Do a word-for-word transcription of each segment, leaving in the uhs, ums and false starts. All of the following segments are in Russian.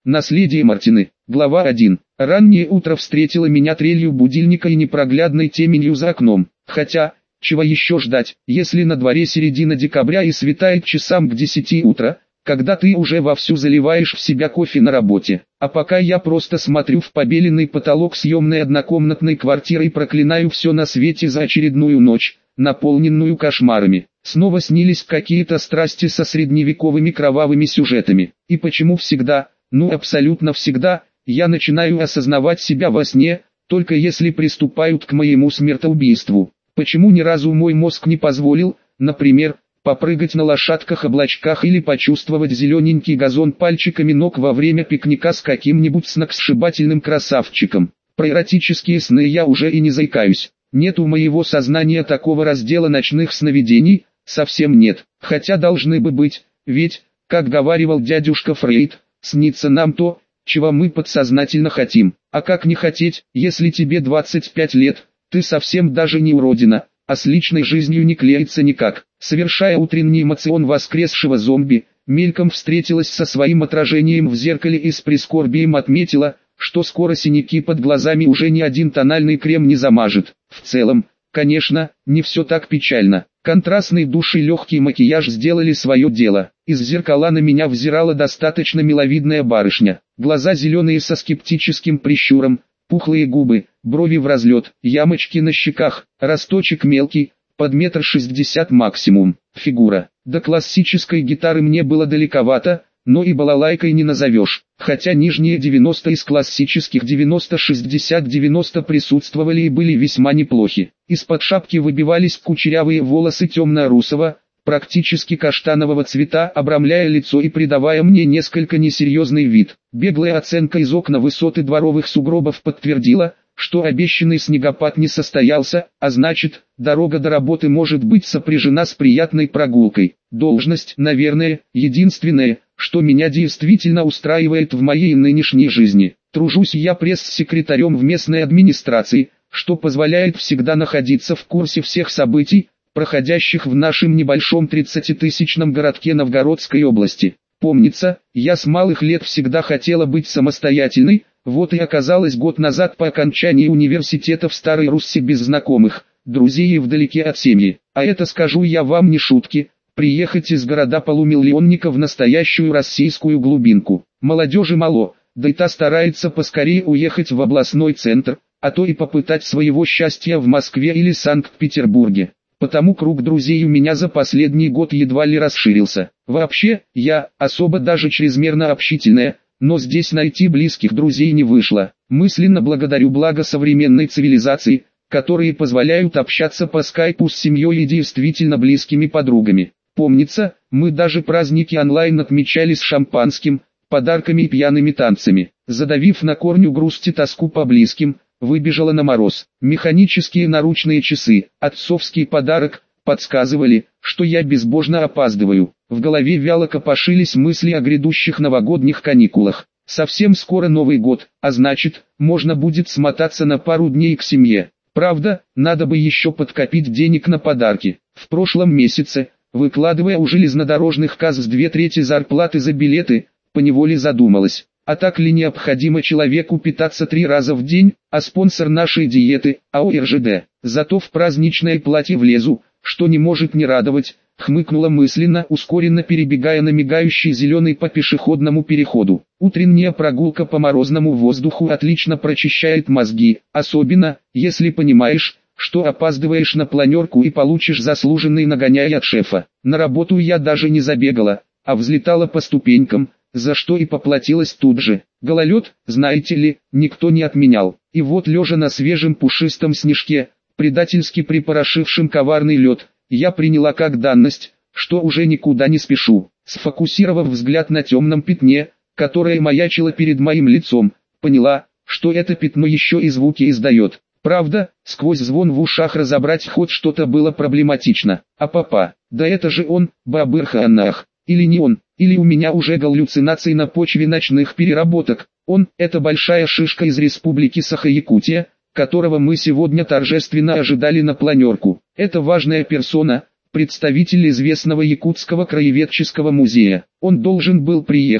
Наследие Мартины. Глава один. Раннее утро встретило меня трелью будильника и непроглядной теменью за окном. Хотя, чего еще ждать, если на дворе середина декабря и светает часам к десяти утра, когда ты уже вовсю заливаешь в себя кофе на работе. А пока я просто смотрю в побеленный потолок съемной однокомнатной квартиры и проклинаю все на свете за очередную ночь, наполненную кошмарами. Снова снились какие-то страсти со средневековыми кровавыми сюжетами. И почему всегда, ну абсолютно всегда, я начинаю осознавать себя во сне, только если приступают к моему смертоубийству. Почему ни разу мой мозг не позволил, например, попрыгать на лошадках-облачках или почувствовать зелененький газон пальчиками ног во время пикника с каким-нибудь сногсшибательным красавчиком. Про эротические сны я уже и не заикаюсь. Нет у моего сознания такого раздела ночных сновидений, совсем нет. Хотя должны бы быть, ведь, как говаривал дядюшка Фрейд, снится нам то, чего мы подсознательно хотим. А как не хотеть, если тебе двадцать пять лет, ты совсем даже не уродина, а с личной жизнью не клеится никак. Совершая утренний эмоцион воскресшего зомби, мельком встретилась со своим отражением в зеркале и с прискорбием отметила, что скоро синяки под глазами уже ни один тональный крем не замажет. В целом, конечно, не все так печально. Контрастный душ и легкий макияж сделали свое дело. Из зеркала на меня взирала достаточно миловидная барышня. Глаза зеленые со скептическим прищуром, пухлые губы, брови в разлет, ямочки на щеках, росточек мелкий, под метр шестьдесят максимум. Фигура. До классической гитары мне было далековато, но и балалайкой не назовешь. Хотя нижние девяносто из классических девяносто шестьдесят девяносто присутствовали и были весьма неплохи. Из-под шапки выбивались кучерявые волосы темно-русого, практически каштанового цвета, обрамляя лицо и придавая мне несколько несерьезный вид. Беглая оценка из окна высоты дворовых сугробов подтвердила, что обещанный снегопад не состоялся, а значит, дорога до работы может быть сопряжена с приятной прогулкой. Должность, наверное, единственное, что меня действительно устраивает в моей нынешней жизни. Тружусь я пресс-секретарем в местной администрации, что позволяет всегда находиться в курсе всех событий, проходящих в нашем небольшом тридцатитысячном городке Новгородской области. Помнится, я с малых лет всегда хотела быть самостоятельной, вот и оказалось год назад по окончании университета в Старой Руссе без знакомых, друзей и вдалеке от семьи. А это, скажу я вам, не шутки, приехать из города полумиллионника в настоящую российскую глубинку. Молодежи мало, да и та старается поскорее уехать в областной центр, а то и попытать своего счастья в Москве или Санкт-Петербурге. Потому круг друзей у меня за последний год едва ли расширился. Вообще, я особо даже чрезмерно общительная, но здесь найти близких друзей не вышло. Мысленно благодарю благо современной цивилизации, которые позволяют общаться по скайпу с семьей и действительно близкими подругами. Помнится, мы даже праздники онлайн отмечали с шампанским, подарками и пьяными танцами. Задавив на корню грусть и тоску по близким, выбежала на мороз. Механические наручные часы, отцовский подарок, подсказывали, что я безбожно опаздываю. В голове вяло копошились мысли о грядущих новогодних каникулах. Совсем скоро Новый год, а значит, можно будет смотаться на пару дней к семье. Правда, надо бы еще подкопить денег на подарки. В прошлом месяце, выкладывая у железнодорожных касс две трети зарплаты за билеты, поневоле задумалась. А так ли необходимо человеку питаться три раза в день, а спонсор нашей диеты, АО эр жэ дэ, зато в праздничное платье влезу, что не может не радовать, хмыкнула мысленно, ускоренно перебегая на мигающий зеленый по пешеходному переходу. Утренняя прогулка по морозному воздуху отлично прочищает мозги, особенно, если понимаешь, что опаздываешь на планерку и получишь заслуженный нагоняй от шефа. На работу я даже не забегала, а взлетала по ступенькам, за что и поплатилась тут же. Гололед, знаете ли, никто не отменял. И вот лежа на свежем пушистом снежке, предательски припорошившим коварный лед, я приняла как данность, что уже никуда не спешу. Сфокусировав взгляд на темном пятне, которое маячило перед моим лицом, поняла, что это пятно еще и звуки издает. Правда, сквозь звон в ушах разобрать хоть что-то было проблематично. А папа, да это же он, Бабыр-Ханах. Или не он, или у меня уже галлюцинации на почве ночных переработок. Он, это большая шишка из республики Саха-Якутия, которого мы сегодня торжественно ожидали на планерку. Это важная персона, представитель известного Якутского краеведческого музея. Он должен был приехать,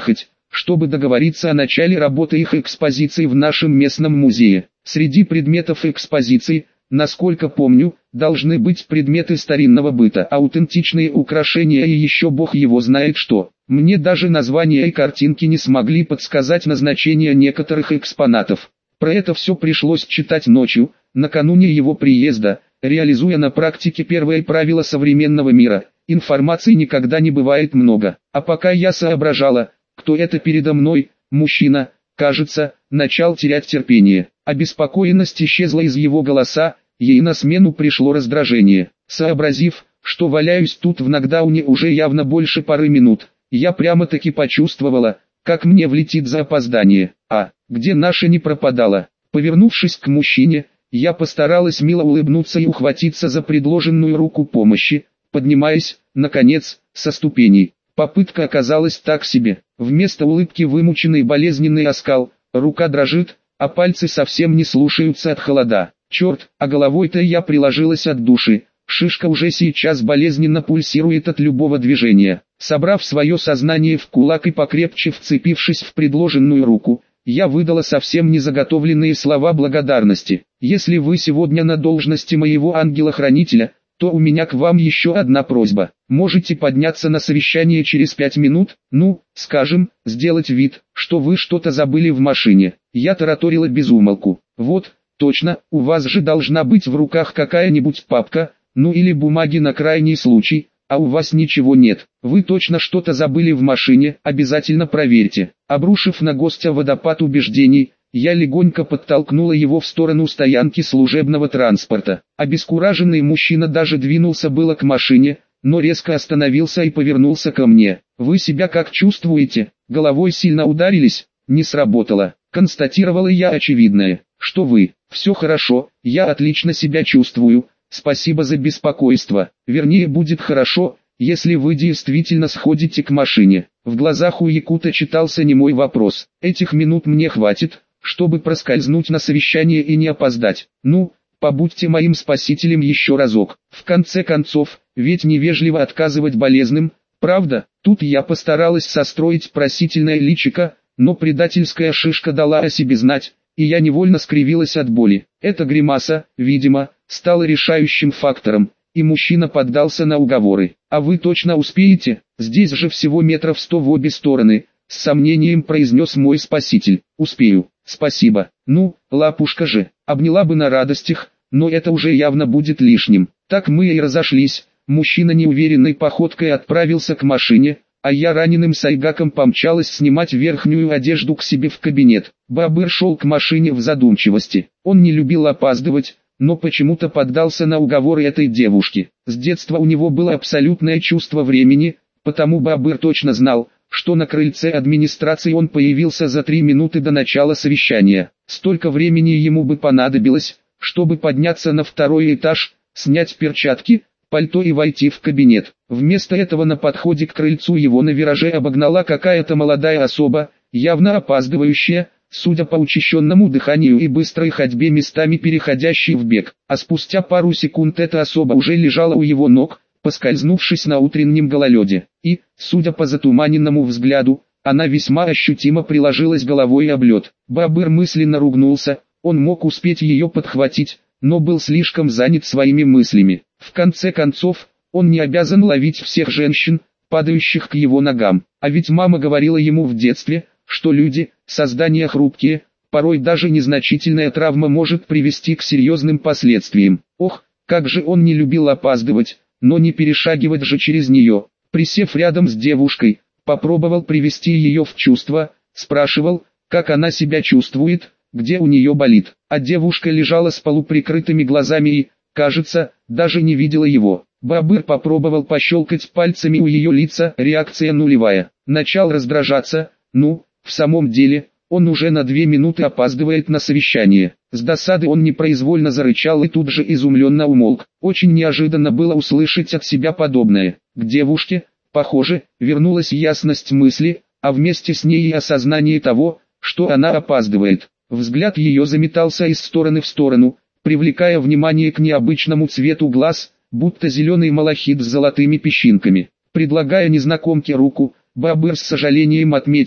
чтобы договориться о начале работы их экспозиции в нашем местном музее. Среди предметов экспозиции, насколько помню, должны быть предметы старинного быта, аутентичные украшения и еще бог его знает что. Мне даже названия и картинки не смогли подсказать назначение некоторых экспонатов. Про это все пришлось читать ночью, накануне его приезда, реализуя на практике первое правило современного мира: информации никогда не бывает много. А пока я соображала, кто это передо мной, мужчина, кажется, начал терять терпение. Обеспокоенность исчезла из его голоса, ей на смену пришло раздражение. Сообразив, что валяюсь тут в нокдауне уже явно больше пары минут, я прямо-таки почувствовала, как мне влетит за опоздание. А, где наша не пропадала? Повернувшись к мужчине, я постаралась мило улыбнуться и ухватиться за предложенную руку помощи, поднимаясь, наконец, со ступеней. Попытка оказалась так себе. Вместо улыбки вымученный болезненный оскал, рука дрожит, а пальцы совсем не слушаются от холода. Черт, а головой-то я приложилась от души. Шишка уже сейчас болезненно пульсирует от любого движения. Собрав свое сознание в кулак и покрепче вцепившись в предложенную руку, я выдала совсем незаготовленные слова благодарности. Если вы сегодня на должности моего ангела-хранителя, то у меня к вам еще одна просьба. Можете подняться на совещание через пять минут, ну, скажем, сделать вид, что вы что-то забыли в машине. Я тараторила без умолку. Вот, точно, у вас же должна быть в руках какая-нибудь папка, ну или бумаги на крайний случай, а у вас ничего нет. Вы точно что-то забыли в машине, обязательно проверьте. Обрушив на гостя водопад убеждений, я легонько подтолкнула его в сторону стоянки служебного транспорта. Обескураженный мужчина даже двинулся было к машине, но резко остановился и повернулся ко мне. «Вы себя как чувствуете? Головой сильно ударились?» «Не сработало», — констатировала я очевидное. «Что вы? Все хорошо, я отлично себя чувствую, спасибо за беспокойство. Вернее, будет хорошо, если вы действительно сходите к машине». В глазах у якута читался немой вопрос. «Этих минут мне хватит, чтобы проскользнуть на совещание и не опоздать. Ну, побудьте моим спасителем еще разок. В конце концов, ведь невежливо отказывать болезным, правда?» Тут я постаралась состроить просительное личико, но предательская шишка дала о себе знать, и я невольно скривилась от боли. Эта гримаса, видимо, стала решающим фактором, и мужчина поддался на уговоры. «А вы точно успеете? Здесь же всего метров сто в обе стороны», — с сомнением произнес мой спаситель. «Успею, спасибо. Ну, лапушка же, обняла бы на радостях, но это уже явно будет лишним». Так мы и разошлись. Мужчина неуверенной походкой отправился к машине, а я раненым сайгаком помчалась снимать верхнюю одежду к себе в кабинет. Бабыр шел к машине в задумчивости. Он не любил опаздывать, но почему-то поддался на уговоры этой девушки. С детства у него было абсолютное чувство времени, потому Бабыр точно знал, что на крыльце администрации он появился за три минуты до начала совещания. Столько времени ему бы понадобилось, чтобы подняться на второй этаж, снять перчатки, пальто и войти в кабинет. Вместо этого на подходе к крыльцу его на вираже обогнала какая-то молодая особа, явно опаздывающая, судя по учащенному дыханию и быстрой ходьбе местами переходящей в бег. А спустя пару секунд эта особа уже лежала у его ног, поскользнувшись на утреннем гололеде. И, судя по затуманенному взгляду, она весьма ощутимо приложилась головой об лед. Бабыр мысленно ругнулся, он мог успеть ее подхватить, но был слишком занят своими мыслями. В конце концов, он не обязан ловить всех женщин, падающих к его ногам. А ведь мама говорила ему в детстве, что люди – создания хрупкие, порой даже незначительная травма может привести к серьезным последствиям. Ох, как же он не любил опаздывать, но не перешагивать же через нее. Присев рядом с девушкой, попробовал привести ее в чувство, спрашивал, как она себя чувствует, где у нее болит. А девушка лежала с полуприкрытыми глазами и, кажется, даже не видела его. Бабыр попробовал пощелкать пальцами у ее лица, реакция нулевая. Начал раздражаться, ну, в самом деле, он уже на две минуты опаздывает на совещание. С досады он непроизвольно зарычал и тут же изумленно умолк. Очень неожиданно было услышать от себя подобное. К девушке, похоже, вернулась ясность мысли, а вместе с ней и осознание того, что она опаздывает. Взгляд ее заметался из стороны в сторону, привлекая внимание к необычному цвету глаз, будто зеленый малахит с золотыми песчинками. Предлагая незнакомке руку, Бабыр с сожалением отметил,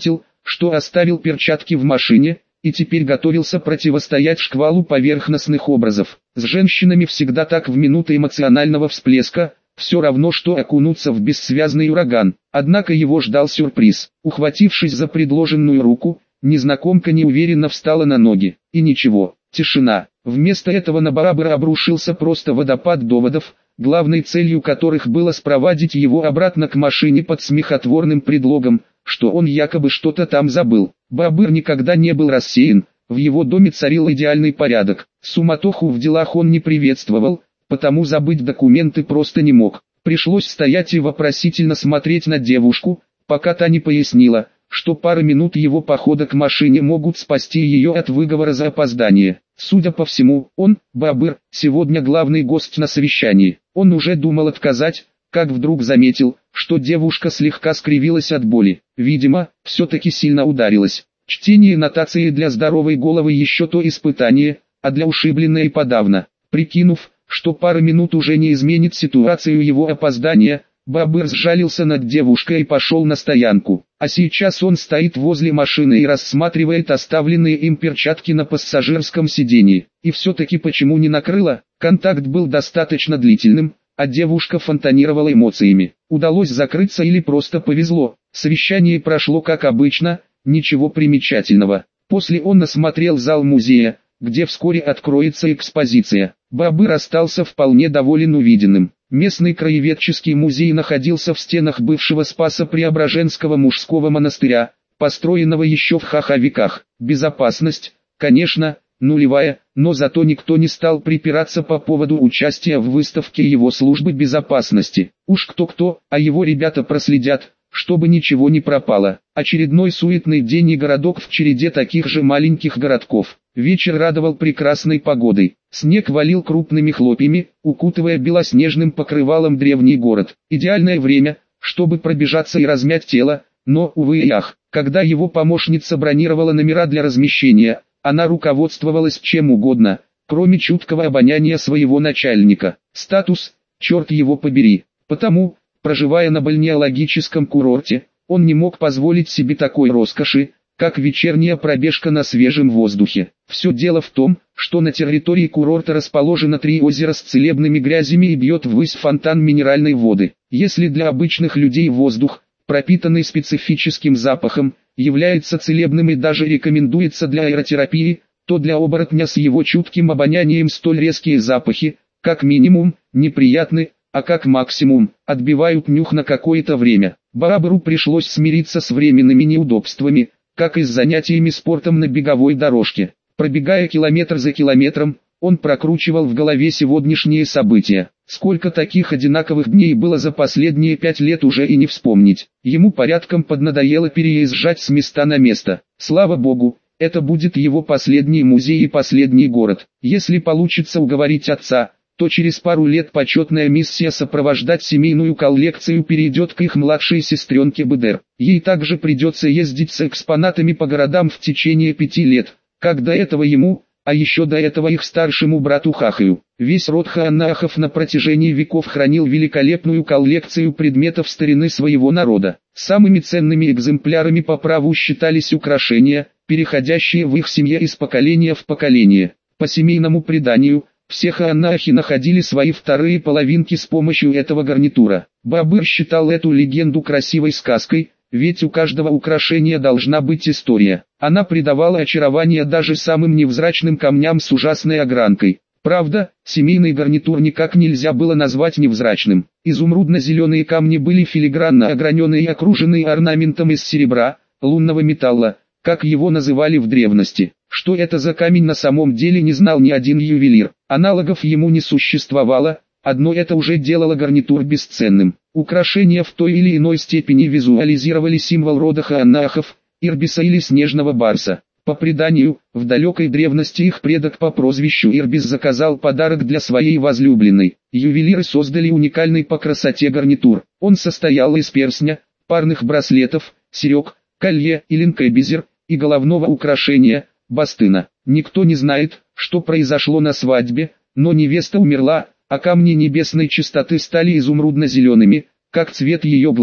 что оставил перчатки в машине, и теперь готовился противостоять шквалу поверхностных образов. С женщинами всегда так в минуты эмоционального всплеска, все равно что окунуться в бессвязный ураган. Однако его ждал сюрприз. Ухватившись за предложенную руку, незнакомка неуверенно встала на ноги. И ничего, тишина. Вместо этого на Барабара обрушился просто водопад доводов, главной целью которых было спровадить его обратно к машине под смехотворным предлогом, что он якобы что-то там забыл. Бабыр никогда не был рассеян, в его доме царил идеальный порядок. Суматоху в делах он не приветствовал, потому забыть документы просто не мог. Пришлось стоять и вопросительно смотреть на девушку, пока та не пояснила, что пара минут его похода к машине могут спасти ее от выговора за опоздание. Судя по всему, он, Бабыр, сегодня главный гость на совещании. Он уже думал отказать, как вдруг заметил, что девушка слегка скривилась от боли. Видимо, все-таки сильно ударилась. Чтение нотации для здоровой головы еще то испытание, а для ушибленной подавно. Прикинув, что пара минут уже не изменит ситуацию его опоздания, Бабыр сжалился над девушкой и пошел на стоянку. А сейчас он стоит возле машины и рассматривает оставленные им перчатки на пассажирском сиденье. И все-таки почему не накрыло? Контакт был достаточно длительным, а девушка фонтанировала эмоциями. Удалось закрыться или просто повезло? Совещание прошло как обычно, ничего примечательного. После он осмотрел зал музея, где вскоре откроется экспозиция. Бабыр остался вполне доволен увиденным. Местный краеведческий музей находился в стенах бывшего Спасо-Преображенского мужского монастыря, построенного еще в ха-ха веках. Безопасность, конечно, нулевая, но зато никто не стал припираться по поводу участия в выставке его службы безопасности. Уж кто-кто, а его ребята проследят, чтобы ничего не пропало. Очередной суетный день и городок в череде таких же маленьких городков. Вечер радовал прекрасной погодой. Снег валил крупными хлопьями, укутывая белоснежным покрывалом древний город. Идеальное время, чтобы пробежаться и размять тело, но, увы и ах, когда его помощница бронировала номера для размещения, она руководствовалась чем угодно, кроме чуткого обоняния своего начальника. Статус, черт его побери. Потому, проживая на бальнеологическом курорте, он не мог позволить себе такой роскоши, как вечерняя пробежка на свежем воздухе. Все дело в том, что на территории курорта расположено три озера с целебными грязями и бьет ввысь фонтан минеральной воды. Если для обычных людей воздух, пропитанный специфическим запахом, является целебным и даже рекомендуется для аэротерапии, то для оборотня с его чутким обонянием столь резкие запахи, как минимум, неприятны, а как максимум, отбивают нюх на какое-то время. Барабару пришлось смириться с временными неудобствами, как и с занятиями спортом на беговой дорожке. Пробегая километр за километром, он прокручивал в голове сегодняшние события. Сколько таких одинаковых дней было за последние пять лет уже и не вспомнить. Ему порядком поднадоело переезжать с места на место. Слава богу, это будет его последний музей и последний город. Если получится уговорить отца, то через пару лет почетная миссия сопровождать семейную коллекцию перейдет к их младшей сестренке Бедер. Ей также придется ездить с экспонатами по городам в течение пяти лет, как до этого ему, а еще до этого их старшему брату Хахаю. Весь род Хаанахов на протяжении веков хранил великолепную коллекцию предметов старины своего народа. Самыми ценными экземплярами по праву считались украшения, переходящие в их семье из поколения в поколение. По семейному преданию, все хаанахи находили свои вторые половинки с помощью этого гарнитура. Бабыр считал эту легенду красивой сказкой, ведь у каждого украшения должна быть история. Она придавала очарование даже самым невзрачным камням с ужасной огранкой. Правда, семейный гарнитур никак нельзя было назвать невзрачным. Изумрудно-зеленые камни были филигранно ограненные и окруженные орнаментом из серебра, лунного металла, как его называли в древности. Что это за камень на самом деле не знал ни один ювелир. Аналогов ему не существовало, одно это уже делало гарнитур бесценным. Украшения в той или иной степени визуализировали символ рода Хаанахов, Ирбиса или Снежного Барса. По преданию, в далекой древности их предок по прозвищу Ирбис заказал подарок для своей возлюбленной. Ювелиры создали уникальный по красоте гарнитур. Он состоял из перстня, парных браслетов, серег, колье и линкебизер, и головного украшения, бастына. Никто не знает, что произошло на свадьбе, но невеста умерла, а камни небесной чистоты стали изумрудно-зелеными, как цвет ее глаз.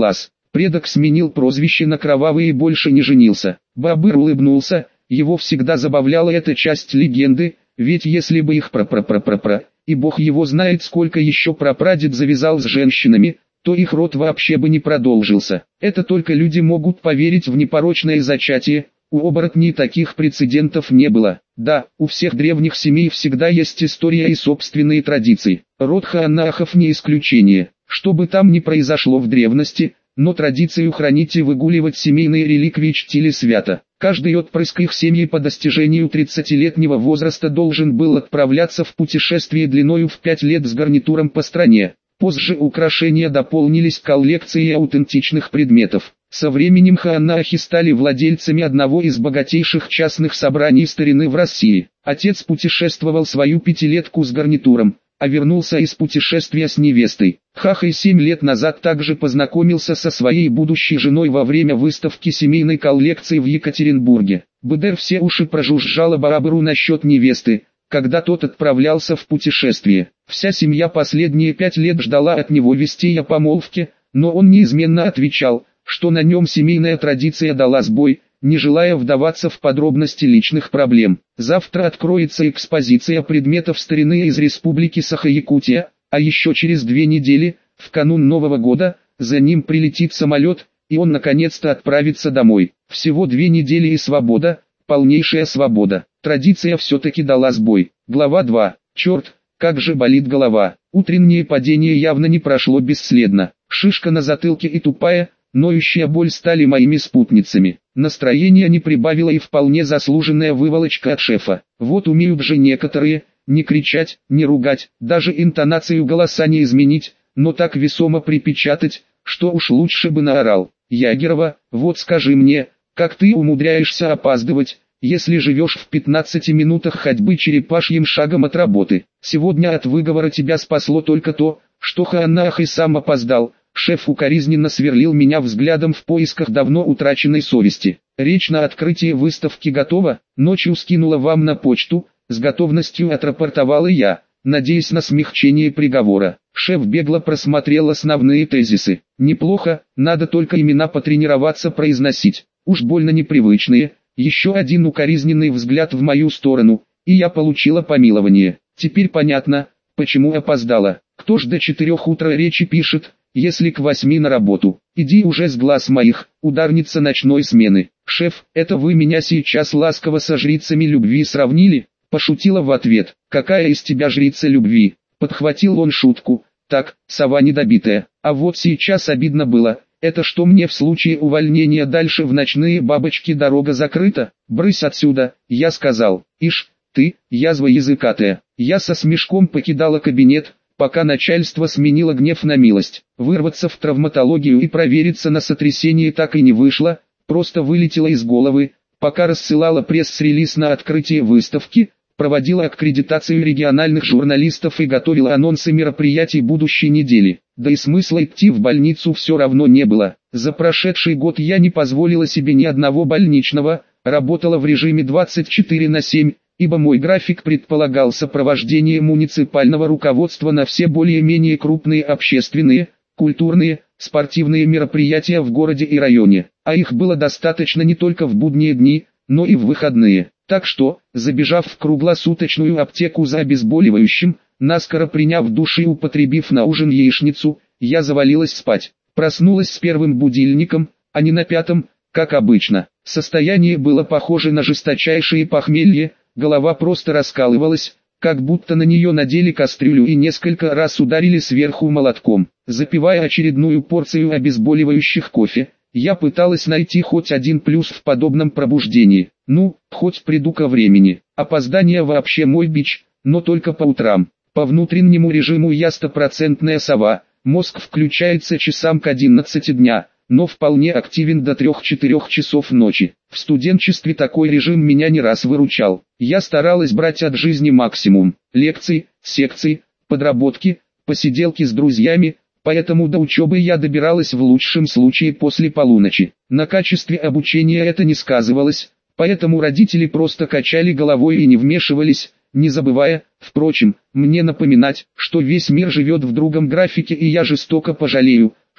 Предок сменил прозвище на Кровавый и больше не женился. Бабыр улыбнулся, его всегда забавляла эта часть легенды, ведь если бы их пра-пра-пра-пра-пра, и бог его знает сколько еще прапрадед завязал с женщинами, то их род вообще бы не продолжился. Это только люди могут поверить в непорочное зачатие, у оборотней таких прецедентов не было. Да, у всех древних семей всегда есть история и собственные традиции. Род Хаанахов не исключение. Что бы там ни произошло в древности, но традицию хранить и выгуливать семейные реликвии чтили свято. Каждый отпрыск их семьи по достижению тридцатилетнего возраста должен был отправляться в путешествие длиною в пять лет с гарнитуром по стране. Позже украшения дополнились коллекцией аутентичных предметов. Со временем Хаанахи стали владельцами одного из богатейших частных собраний старины в России. Отец путешествовал свою пятилетку с гарнитуром, а вернулся из путешествия с невестой. Хахай семь лет назад также познакомился со своей будущей женой во время выставки семейной коллекции в Екатеринбурге. Быдэр все уши прожужжала Барабару насчет невесты, когда тот отправлялся в путешествие. Вся семья последние пять лет ждала от него вестей о помолвке, но он неизменно отвечал, что на нем семейная традиция дала сбой, не желая вдаваться в подробности личных проблем. Завтра откроется экспозиция предметов старины из Республики Саха-Якутия, а еще через две недели, в канун Нового года, за ним прилетит самолет, и он наконец-то отправится домой. Всего две недели и свобода, полнейшая свобода. Традиция все-таки дала сбой. Глава два. Черт, как же болит голова. Утреннее падение явно не прошло бесследно. Шишка на затылке и тупая, ноющая боль стали моими спутницами. Настроение не прибавило и вполне заслуженная выволочка от шефа. Вот умеют же некоторые, не кричать, не ругать, даже интонацию голоса не изменить, но так весомо припечатать, что уж лучше бы наорал. Ягерова, вот скажи мне, как ты умудряешься опаздывать, если живешь в пятнадцати минутах ходьбы черепашьим шагом от работы? Сегодня от выговора тебя спасло только то, что Хаанах и сам опоздал. Шеф укоризненно сверлил меня взглядом в поисках давно утраченной совести. Речь на открытии выставки готова, ночью скинула вам на почту, с готовностью отрапортовала я, надеясь на смягчение приговора. Шеф бегло просмотрел основные тезисы. Неплохо, надо только имена потренироваться произносить, уж больно непривычные. Еще один укоризненный взгляд в мою сторону, и я получила помилование. Теперь понятно, почему опоздала. Кто ж до четырех утра речи пишет, если к восьми на работу? Иди уже с глаз моих, ударница ночной смены. Шеф, это вы меня сейчас ласково со жрицами любви сравнили? Пошутила в ответ. Какая из тебя жрица любви? Подхватил он шутку. Так, сова недобитая. А вот сейчас обидно было. Это что, мне в случае увольнения дальше в ночные бабочки дорога закрыта? Брысь отсюда, я сказал. Ишь, ты, язва языкатая. Я со смешком покидала кабинет, пока начальство сменило гнев на милость. Вырваться в травматологию и провериться на сотрясение так и не вышло, просто вылетело из головы, пока рассылала пресс-релиз на открытие выставки, проводила аккредитацию региональных журналистов и готовила анонсы мероприятий будущей недели. Да и смысла идти в больницу все равно не было. За прошедший год я не позволила себе ни одного больничного, работала в режиме двадцать четыре на семь, ибо мой график предполагал сопровождение муниципального руководства на все более-менее крупные общественные, культурные, спортивные мероприятия в городе и районе, а их было достаточно не только в будние дни, но и в выходные. Так что, забежав в круглосуточную аптеку за обезболивающим, наскоро приняв душ и употребив на ужин яичницу, я завалилась спать. Проснулась с первым будильником, а не на пятом, как обычно. Состояние было похоже на жесточайшее похмелье, голова просто раскалывалась, как будто на нее надели кастрюлю и несколько раз ударили сверху молотком. Запивая очередную порцию обезболивающих кофе, я пыталась найти хоть один плюс в подобном пробуждении. Ну, хоть приду ко времени. Опоздание вообще мой бич, но только по утрам. По внутреннему режиму я стопроцентная сова, мозг включается часам к одиннадцати дня, но вполне активен до трёх-четырёх часов ночи. В студенчестве такой режим меня не раз выручал. Я старалась брать от жизни максимум. Лекции, секции, подработки, посиделки с друзьями, поэтому до учебы я добиралась в лучшем случае после полуночи. На качестве обучения это не сказывалось, поэтому родители просто качали головой и не вмешивались, не забывая, впрочем, мне напоминать, что весь мир живет в другом графике и я жестоко пожалею,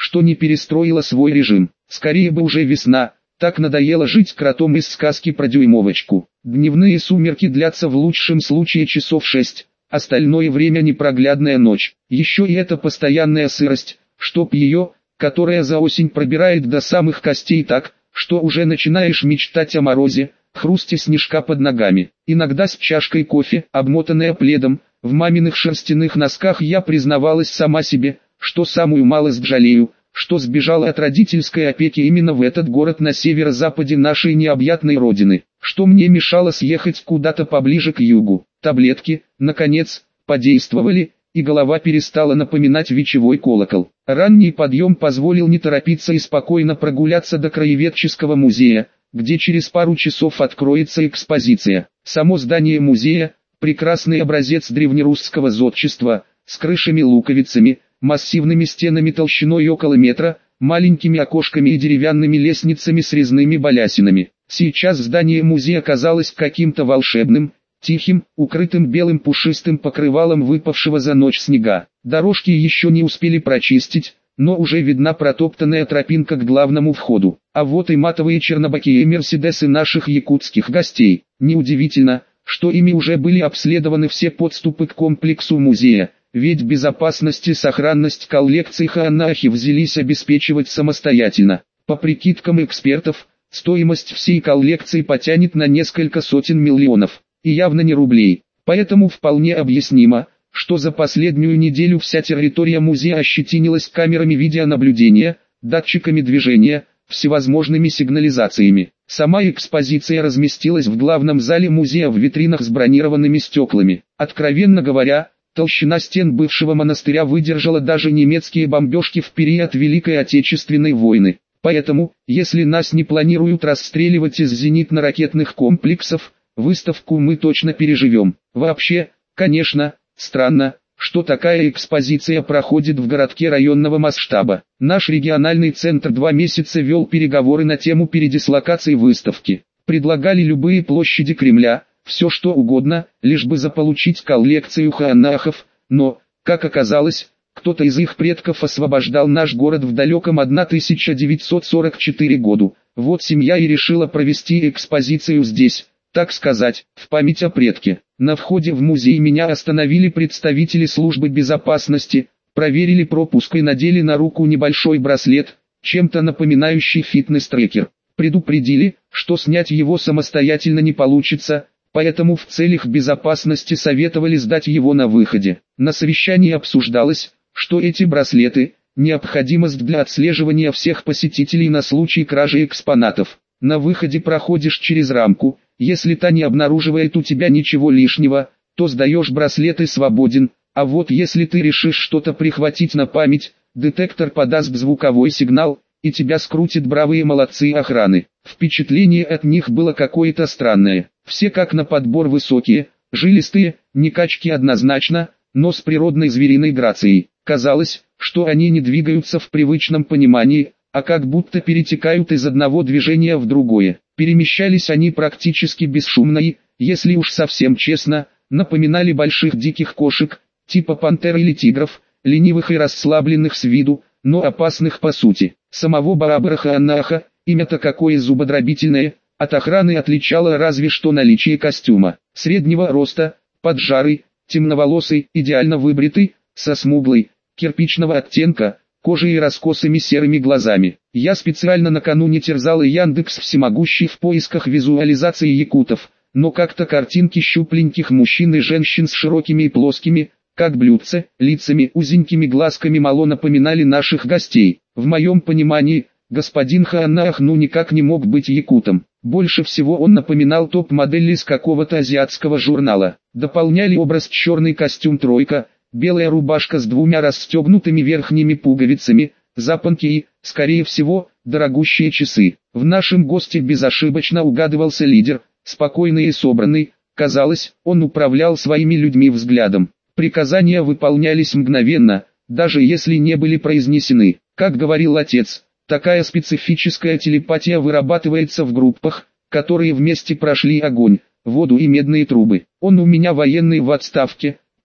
что не перестроила свой режим. Скорее бы уже весна, так надоело жить кротом из сказки про дюймовочку. Дневные сумерки длятся в лучшем случае часов шесть, остальное время непроглядная ночь. Еще и эта постоянная сырость, чтоб ее, которая за осень пробирает до самых костей так, что уже начинаешь мечтать о морозе, хрусте снежка под ногами. Иногда с чашкой кофе, обмотанная пледом, в маминых шерстяных носках я признавалась сама себе, что самую малость жалею, что сбежала от родительской опеки именно в этот город на северо-западе нашей необъятной родины, что мне мешало съехать куда-то поближе к югу. Таблетки, наконец, подействовали, и голова перестала напоминать вечевой колокол. Ранний подъем позволил не торопиться и спокойно прогуляться до краеведческого музея, где через пару часов откроется экспозиция. Само здание музея – прекрасный образец древнерусского зодчества, с крышами-луковицами, массивными стенами толщиной около метра, маленькими окошками и деревянными лестницами с резными балясинами. Сейчас здание музея казалось каким-то волшебным, тихим, укрытым белым пушистым покрывалом выпавшего за ночь снега. Дорожки еще не успели прочистить, но уже видна протоптанная тропинка к главному входу. А вот и матовые чернобаки и мерседесы наших якутских гостей. Неудивительно, что ими уже были обследованы все подступы к комплексу музея, ведь безопасность и сохранность коллекций Хаанахи взялись обеспечивать самостоятельно. По прикидкам экспертов, стоимость всей коллекции потянет на несколько сотен миллионов, и явно не рублей. Поэтому вполне объяснимо, что за последнюю неделю вся территория музея ощетинилась камерами видеонаблюдения, датчиками движения, всевозможными сигнализациями. Сама экспозиция разместилась в главном зале музея в витринах с бронированными стеклами. Откровенно говоря, толщина стен бывшего монастыря выдержала даже немецкие бомбежки в период Великой Отечественной войны. Поэтому, если нас не планируют расстреливать из зенитно-ракетных комплексов, выставку мы точно переживем. Вообще, конечно, странно, что такая экспозиция проходит в городке районного масштаба. Наш региональный центр два месяца вел переговоры на тему передислокации выставки. Предлагали любые площади Кремля, все что угодно, лишь бы заполучить коллекцию хаанахов, но, как оказалось, кто-то из их предков освобождал наш город в далеком тысяча девятьсот сорок четвёртом году. Вот семья и решила провести экспозицию здесь, так сказать, в память о предке. На входе в музей меня остановили представители службы безопасности, проверили пропуск и надели на руку небольшой браслет, чем-то напоминающий фитнес-трекер. Предупредили, что снять его самостоятельно не получится, поэтому в целях безопасности советовали сдать его на выходе. На совещании обсуждалось, что эти браслеты – необходимость для отслеживания всех посетителей на случай кражи экспонатов. На выходе проходишь через рамку, если та не обнаруживает у тебя ничего лишнего, то сдаешь браслет и свободен, а вот если ты решишь что-то прихватить на память, детектор подаст звуковой сигнал, и тебя скрутит бравые молодцы охраны. Впечатление от них было какое-то странное. Все как на подбор высокие, жилистые, не качки однозначно, но с природной звериной грацией. Казалось, что они не двигаются в привычном понимании, а как будто перетекают из одного движения в другое. Перемещались они практически бесшумно и, если уж совсем честно, напоминали больших диких кошек, типа пантер или тигров, ленивых и расслабленных с виду, но опасных по сути. Самого Баабара Хаанаха, имя-то какое зубодробительное, от охраны отличало разве что наличие костюма. Среднего роста, поджарый, темноволосый, идеально выбритый, со смуглой, кирпичного оттенка, кожей и раскосыми серыми глазами. Я специально накануне терзал Яндекс всемогущий в поисках визуализации якутов, но как-то картинки щупленьких мужчин и женщин с широкими и плоскими, как блюдце, лицами, узенькими глазками мало напоминали наших гостей. В моем понимании, господин Хаанах ну никак не мог быть якутом. Больше всего он напоминал топ-модель из какого-то азиатского журнала. Дополняли образ черный костюм тройка, белая рубашка с двумя расстегнутыми верхними пуговицами, запонки и, скорее всего, дорогущие часы. В нашем госте безошибочно угадывался лидер, спокойный и собранный, казалось, он управлял своими людьми взглядом. Приказания выполнялись мгновенно, даже если не были произнесены. Как говорил отец, такая специфическая телепатия вырабатывается в группах, которые вместе прошли огонь, воду и медные трубы. Он у меня военный в отставке,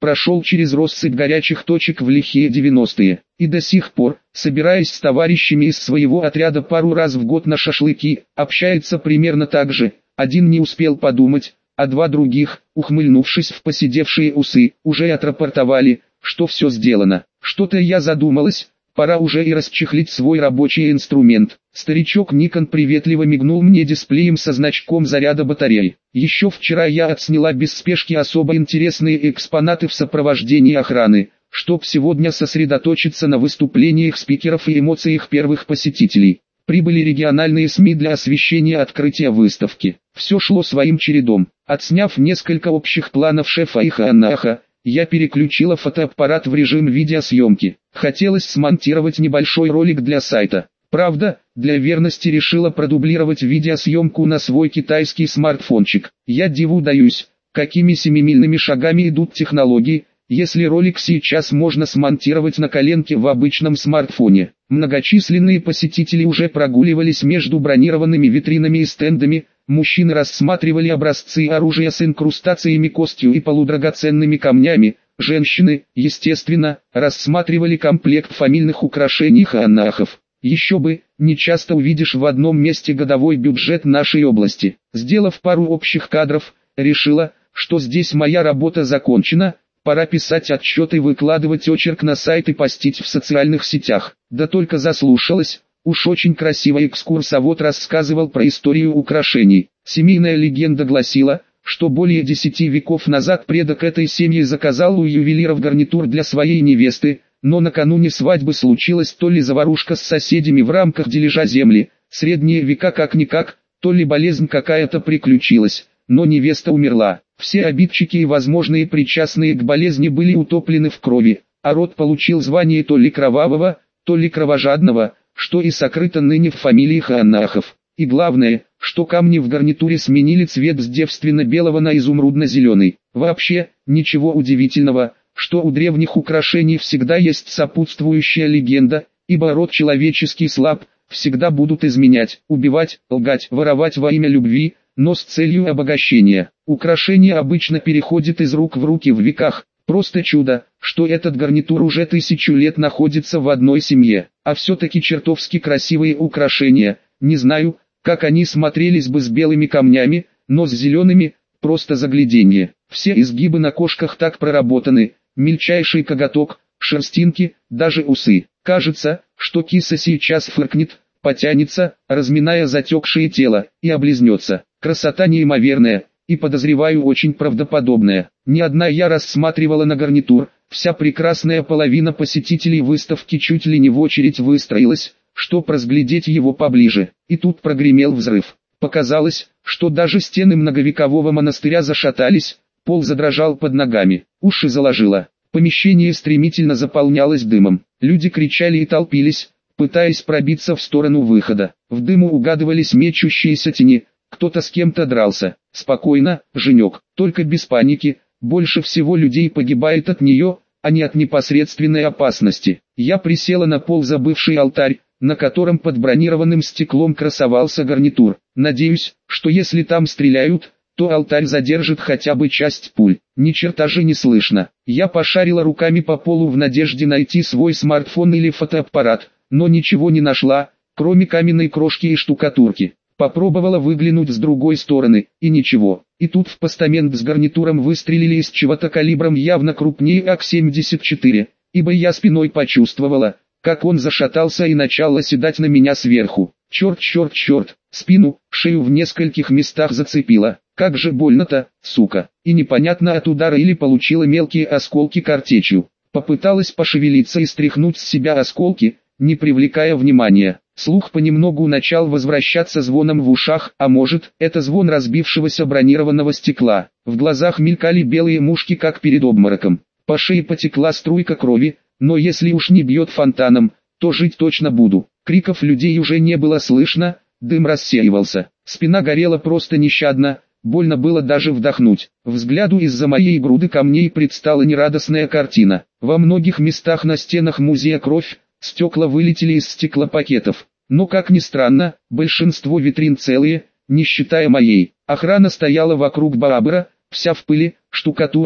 прошел через россыпь горячих точек в лихие девяностые, и до сих пор, собираясь с товарищами из своего отряда пару раз в год на шашлыки, общается примерно так же. Один не успел подумать, а два других, ухмыльнувшись в поседевшие усы, уже отрапортовали, что все сделано. Что-то я задумалась, пора уже и расчехлить свой рабочий инструмент. Старичок Никон приветливо мигнул мне дисплеем со значком заряда батареи. Еще вчера я отсняла без спешки особо интересные экспонаты в сопровождении охраны, чтоб сегодня сосредоточиться на выступлениях спикеров и эмоциях первых посетителей. Прибыли региональные СМИ для освещения открытия выставки. Все шло своим чередом. Отсняв несколько общих планов шефа и Ханаха, я переключила фотоаппарат в режим видеосъемки. Хотелось смонтировать небольшой ролик для сайта. Правда, для верности решила продублировать видеосъемку на свой китайский смартфончик. Я диву даюсь, какими семимильными шагами идут технологии, если ролик сейчас можно смонтировать на коленке в обычном смартфоне. Многочисленные посетители уже прогуливались между бронированными витринами и стендами. Мужчины рассматривали образцы оружия с инкрустациями костью и полудрагоценными камнями. Женщины, естественно, рассматривали комплект фамильных украшений ханахов. Еще бы, не часто увидишь в одном месте годовой бюджет нашей области. Сделав пару общих кадров, решила, что здесь моя работа закончена, пора писать отчет и выкладывать очерк на сайт и постить в социальных сетях. Да только заслушалась, уж очень красивый экскурсовод рассказывал про историю украшений. Семейная легенда гласила, что более десяти веков назад предок этой семьи заказал у ювелиров гарнитур для своей невесты, но накануне свадьбы случилась то ли заварушка с соседями в рамках дележа земли, средние века как-никак, то ли болезнь какая-то приключилась, но невеста умерла. Все обидчики и возможные причастные к болезни были утоплены в крови, а род получил звание то ли кровавого, то ли кровожадного, что и сокрыто ныне в фамилии Ханахов. И главное, что камни в гарнитуре сменили цвет с девственно-белого на изумрудно-зеленый. Вообще, ничего удивительного, что у древних украшений всегда есть сопутствующая легенда, ибо род человеческий слаб, всегда будут изменять, убивать, лгать, воровать во имя любви, но с целью обогащения. Украшение обычно переходит из рук в руки в веках. Просто чудо, что этот гарнитур уже тысячу лет находится в одной семье. А все-таки чертовски красивые украшения. Не знаю, как они смотрелись бы с белыми камнями, но с зелеными – просто загляденье. Все изгибы на кошках так проработаны, мельчайший коготок, шерстинки, даже усы. Кажется, что киса сейчас фыркнет, потянется, разминая затекшее тело, и облизнется. Красота неимоверная, и подозреваю очень правдоподобная. Ни одна я рассматривала на гарнитур, вся прекрасная половина посетителей выставки чуть ли не в очередь выстроилась, чтоб разглядеть его поближе. И тут прогремел взрыв. Показалось, что даже стены многовекового монастыря зашатались, пол задрожал под ногами, уши заложило. Помещение стремительно заполнялось дымом. Люди кричали и толпились, пытаясь пробиться в сторону выхода. В дыму угадывались мечущиеся тени, кто-то с кем-то дрался. Спокойно, Женек, только без паники, больше всего людей погибает от нее, а не от непосредственной опасности. Я присела на пол за бывший алтарь, на котором под бронированным стеклом красовался гарнитур. Надеюсь, что если там стреляют, то алтарь задержит хотя бы часть пуль. Ни черта же не слышно. Я пошарила руками по полу в надежде найти свой смартфон или фотоаппарат, но ничего не нашла, кроме каменной крошки и штукатурки. Попробовала выглянуть с другой стороны, и ничего. И тут в постамент с гарнитуром выстрелили из чего-то калибром явно крупнее ак семьдесят четыре, ибо я спиной почувствовала, как он зашатался и начал оседать на меня сверху. Черт, черт, черт, спину, шею в нескольких местах зацепило. Как же больно-то, сука. И непонятно от удара или получила мелкие осколки картечью. Попыталась пошевелиться и стряхнуть с себя осколки, не привлекая внимания. Слух понемногу начал возвращаться звоном в ушах, а может, это звон разбившегося бронированного стекла. В глазах мелькали белые мушки, как перед обмороком. По шее потекла струйка крови, но если уж не бьет фонтаном, то жить точно буду. Криков людей уже не было слышно, дым рассеивался. Спина горела просто нещадно, больно было даже вдохнуть. Взгляду из-за моей груды камней предстала нерадостная картина. Во многих местах на стенах музея кровь, стекла вылетели из стеклопакетов. Но как ни странно, большинство витрин целые, не считая моей. Охрана стояла вокруг барабара, вся в пыли, штукатурке,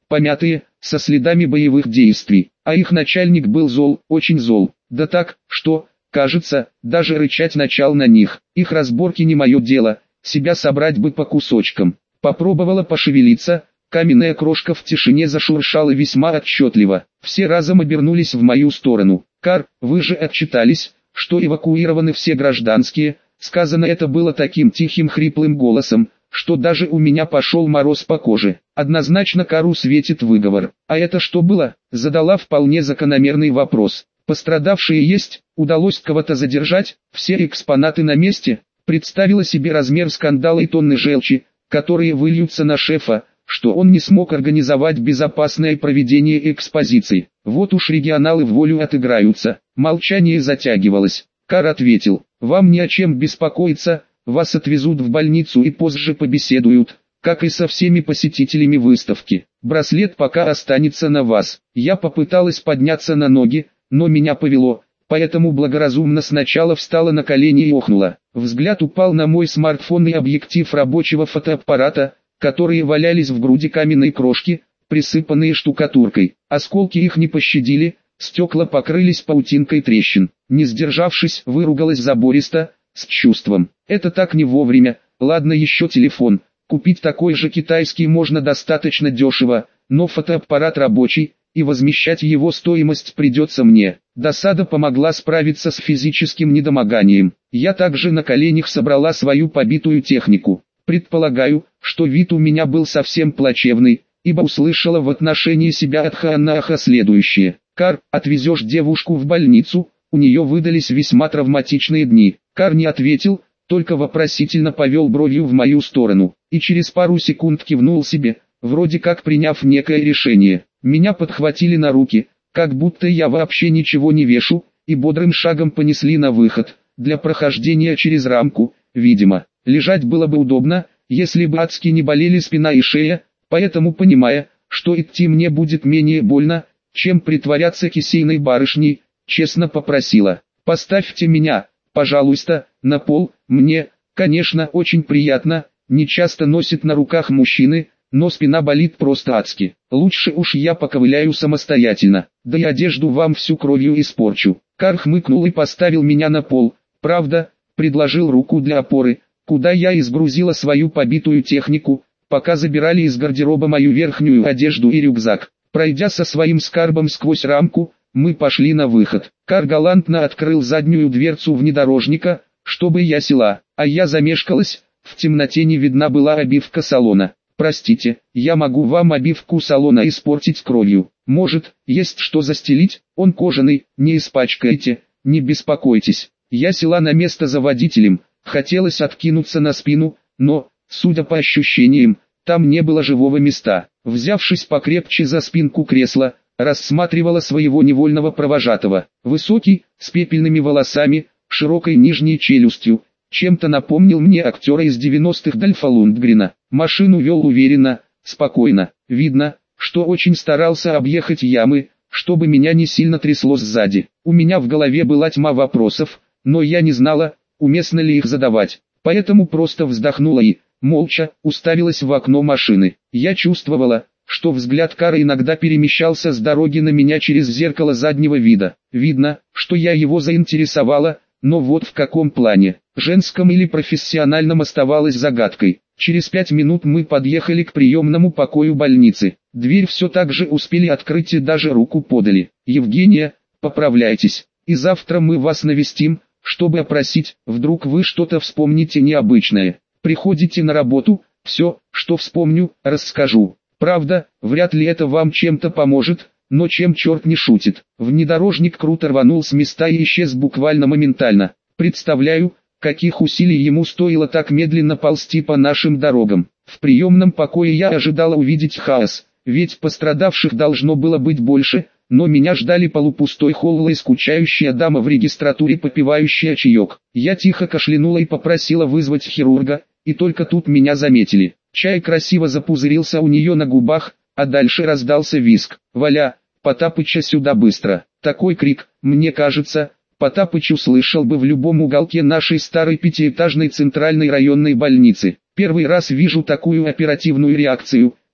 помятые, со следами боевых действий, а их начальник был зол, очень зол, да так, что, кажется, даже рычать начал на них. Их разборки не мое дело, себя собрать бы по кусочкам. Попробовала пошевелиться, каменная крошка в тишине зашуршала весьма отчетливо. Все разом обернулись в мою сторону. «Кар, вы же отчитались, что эвакуированы все гражданские». Сказано это было таким тихим хриплым голосом, что даже у меня пошел мороз по коже. Однозначно Кару светит выговор. А это что было? Задала вполне закономерный вопрос. Пострадавшие есть? Удалось кого-то задержать? Все экспонаты на месте? Представила себе размер скандала и тонны желчи, которые выльются на шефа, что он не смог организовать безопасное проведение экспозиции. Вот уж регионалы в волю отыграются. Молчание затягивалось. Кар ответил: «Вам не о чем беспокоиться, вас отвезут в больницу и позже побеседуют, как и со всеми посетителями выставки. Браслет пока останется на вас». Я попыталась подняться на ноги, но меня повело, поэтому благоразумно сначала встала на колени и охнула. Взгляд упал на мой смартфон и объектив рабочего фотоаппарата, которые валялись в груди каменной крошки, присыпанные штукатуркой. Осколки их не пощадили, стекла покрылись паутинкой трещин. Не сдержавшись, выругалась забористо, с чувством. Это так не вовремя. Ладно, еще телефон. Купить такой же китайский можно достаточно дешево, но фотоаппарат рабочий, и возмещать его стоимость придется мне. Досада помогла справиться с физическим недомоганием. Я также на коленях собрала свою побитую технику. Предполагаю, что вид у меня был совсем плачевный, ибо услышала в отношении себя от Хаанаха следующее: «Кар, отвезешь девушку в больницу?» У нее выдались весьма травматичные дни. Кар не ответил, только вопросительно повел бровью в мою сторону, и через пару секунд кивнул себе, вроде как приняв некое решение. Меня подхватили на руки, как будто я вообще ничего не вешу, и бодрым шагом понесли на выход, для прохождения через рамку, видимо. Лежать было бы удобно, если бы адски не болели спина и шея, поэтому, понимая, что идти мне будет менее больно, чем притворяться кисейной барышней, честно попросила: «Поставьте меня, пожалуйста, на пол, мне, конечно, очень приятно, не часто носит на руках мужчины, но спина болит просто адски. Лучше уж я поковыляю самостоятельно, да и одежду вам всю кровью испорчу». Кар хмыкнул и поставил меня на пол, правда, предложил руку для опоры, куда я изгрузила свою побитую технику, пока забирали из гардероба мою верхнюю одежду и рюкзак. Пройдя со своим скарбом сквозь рамку, мы пошли на выход. Кар галантно открыл заднюю дверцу внедорожника, чтобы я села, а я замешкалась, в темноте не видна была обивка салона. «Простите, я могу вам обивку салона испортить кровью. Может, есть что застелить? Он кожаный, не испачкайте, не беспокойтесь». Я села на место за водителем, хотелось откинуться на спину, но, судя по ощущениям, там не было живого места. Взявшись покрепче за спинку кресла, рассматривала своего невольного провожатого. Высокий, с пепельными волосами, широкой нижней челюстью, чем-то напомнил мне актера из девяностых Дольфа Лундгрена. Машину вел уверенно, спокойно. Видно, что очень старался объехать ямы, чтобы меня не сильно трясло сзади. У меня в голове была тьма вопросов, но я не знала, уместно ли их задавать. Поэтому просто вздохнула и, молча, уставилась в окно машины. Я чувствовала, что взгляд Кара иногда перемещался с дороги на меня через зеркало заднего вида. Видно, что я его заинтересовала, но вот в каком плане, женском или профессиональном, оставалось загадкой. Через пять минут мы подъехали к приемному покою больницы. Дверь все так же успели открыть и даже руку подали. «Евгения, поправляйтесь, и завтра мы вас навестим, чтобы опросить, вдруг вы что-то вспомните необычное. Приходите на работу, все, что вспомню, расскажу. Правда, вряд ли это вам чем-то поможет, но чем черт не шутит». Внедорожник круто рванул с места и исчез буквально моментально. Представляю, каких усилий ему стоило так медленно ползти по нашим дорогам. В приемном покое я ожидала увидеть хаос, ведь пострадавших должно было быть больше, но меня ждали полупустой холл и скучающая дама в регистратуре, попивающая чаек. Я тихо кашлянула и попросила вызвать хирурга, и только тут меня заметили. Чай красиво запузырился у нее на губах, а дальше раздался визг: «Валя, Потапыча сюда быстро!» Такой крик, мне кажется, Потапыч услышал бы в любом уголке нашей старой пятиэтажной центральной районной больницы. Первый раз вижу такую оперативную реакцию,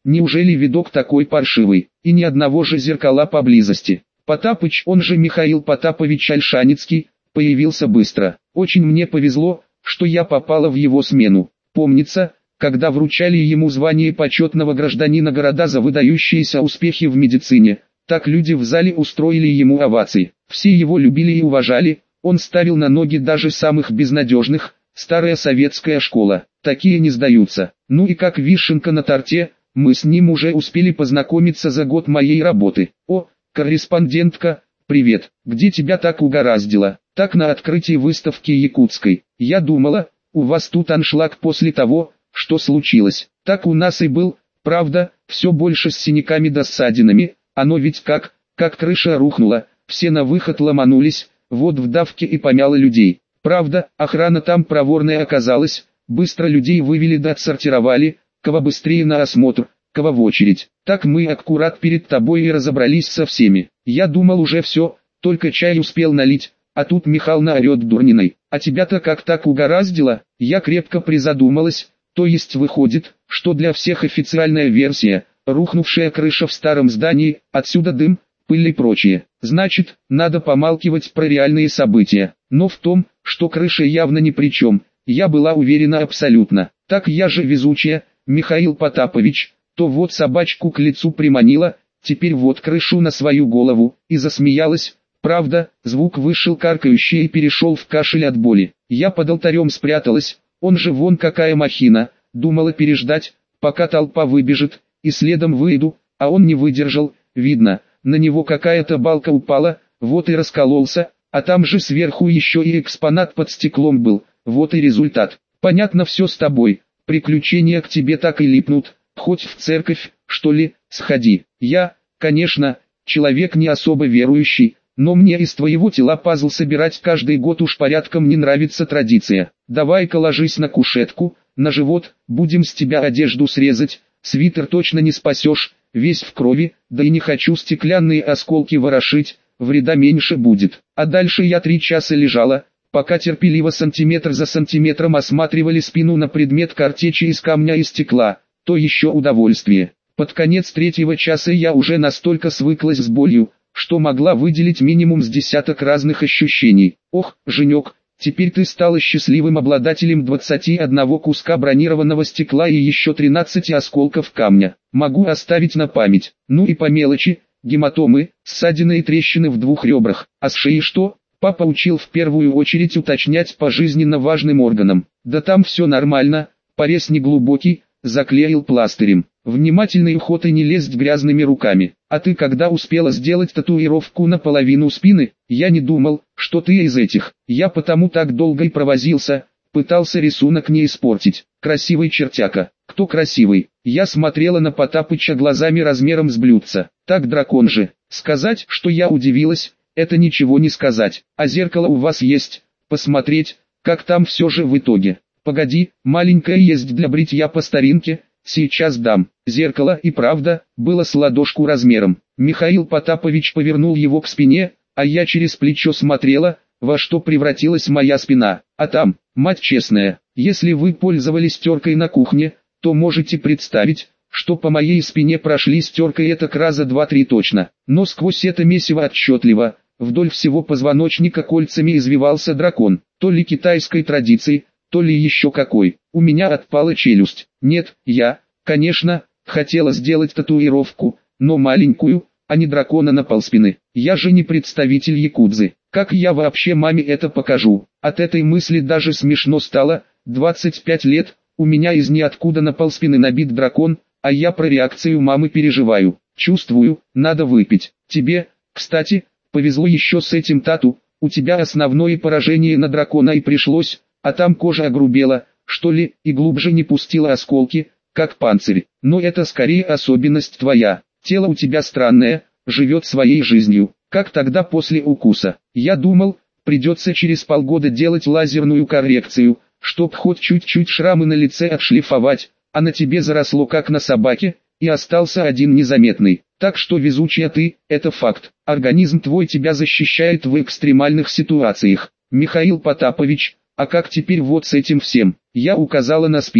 неужели видок такой паршивый, и ни одного же зеркала поблизости. Потапыч, он же Михаил Потапович Ольшаницкий, появился быстро. Очень мне повезло, что я попала в его смену. Помнится, когда вручали ему звание почетного гражданина города за выдающиеся успехи в медицине, так люди в зале устроили ему овации. Все его любили и уважали, он ставил на ноги даже самых безнадежных. Старая советская школа, такие не сдаются. Ну и как вишенка на торте, мы с ним уже успели познакомиться за год моей работы. О, корреспондентка, привет, где тебя так угораздило? Так на открытии выставки якутской. Я думала, у вас тут аншлаг после того, что случилось. Так у нас и был, правда, все больше с синяками да ссадинами, оно ведь как, как крыша рухнула, все на выход ломанулись, вот в давке и помяло людей. Правда, охрана там проворная оказалась, быстро людей вывели да отсортировали, кого быстрее на осмотр, кого в очередь. Так мы аккурат перед тобой и разобрались со всеми. Я думал уже все, только чай успел налить, а тут Михална орет дурниной. А тебя-то как так угораздило? Я крепко призадумалась, то есть выходит, что для всех официальная версия, рухнувшая крыша в старом здании, отсюда дым, пыль и прочее. Значит, надо помалкивать про реальные события. Но в том, что крыша явно ни при чем, я была уверена абсолютно. Так я же везучая, Михаил Потапович, то вот собачку к лицу приманила, теперь вот крышу на свою голову, и засмеялась. Правда, звук вышел каркающий и перешел в кашель от боли. Я под алтарем спряталась, он же вон какая махина, думала переждать, пока толпа выбежит, и следом выйду, а он не выдержал, видно, на него какая-то балка упала, вот и раскололся, а там же сверху еще и экспонат под стеклом был, вот и результат. Понятно все с тобой, приключения к тебе так и липнут, хоть в церковь, что ли, сходи. Я, конечно, человек не особо верующий, но мне из твоего тела пазл собирать каждый год уж порядком не нравится традиция. Давай-ка ложись на кушетку, на живот, будем с тебя одежду срезать, свитер точно не спасешь, весь в крови, да и не хочу стеклянные осколки ворошить, вреда меньше будет. А дальше я три часа лежала, пока терпеливо сантиметр за сантиметром осматривали спину на предмет картечи из камня и стекла, то еще удовольствие. Под конец третьего часа я уже настолько свыклась с болью, что могла выделить минимум с десяток разных ощущений. Ох, Женек, теперь ты стала счастливым обладателем двадцати одного куска бронированного стекла и еще тринадцати осколков камня. Могу оставить на память. Ну и по мелочи, гематомы, ссадины и трещины в двух ребрах. А с шеей что? Папа учил в первую очередь уточнять по жизненно важным органам. Да там все нормально, порез не глубокий, заклеил пластырем. Внимательный уход и не лезть грязными руками. А ты когда успела сделать татуировку на половину спины? Я не думал, что ты из этих. Я потому так долго и провозился, пытался рисунок не испортить. Красивый чертяка. Кто красивый? Я смотрела на Потапыча глазами размером с блюдца. Так дракон же. Сказать, что я удивилась, это ничего не сказать. А зеркало у вас есть? Посмотреть, как там все же в итоге. Погоди, маленькое есть для бритья по старинке. Сейчас дам. Зеркало и правда, было с ладошку размером. Михаил Потапович повернул его к спине, а я через плечо смотрела, во что превратилась моя спина. А там, мать честная, если вы пользовались теркой на кухне, то можете представить, что по моей спине прошли стеркой это раза два-три точно. Но сквозь это месиво отчетливо, вдоль всего позвоночника кольцами извивался дракон, то ли китайской традиции, то ли еще какой. У меня отпала челюсть. Нет, я, конечно, хотела сделать татуировку, но маленькую, а не дракона на полспины. Я же не представитель якудзы. Как я вообще маме это покажу? От этой мысли даже смешно стало. двадцать пять лет, у меня из ниоткуда на полспины набит дракон, а я про реакцию мамы переживаю. Чувствую, надо выпить. Тебе, кстати, повезло еще с этим тату. У тебя основное поражение на дракона и пришлось, а там кожа огрубела, что ли, и глубже не пустила осколки, как панцирь. Но это скорее особенность твоя. Тело у тебя странное, живет своей жизнью. Как тогда после укуса? Я думал, придется через полгода делать лазерную коррекцию, чтоб хоть чуть-чуть шрамы на лице отшлифовать, а на тебе заросло как на собаке, и остался один незаметный. Так что везучая ты, это факт. Организм твой тебя защищает в экстремальных ситуациях. Михаил Потапович, а как теперь вот с этим всем? Я указала на спину.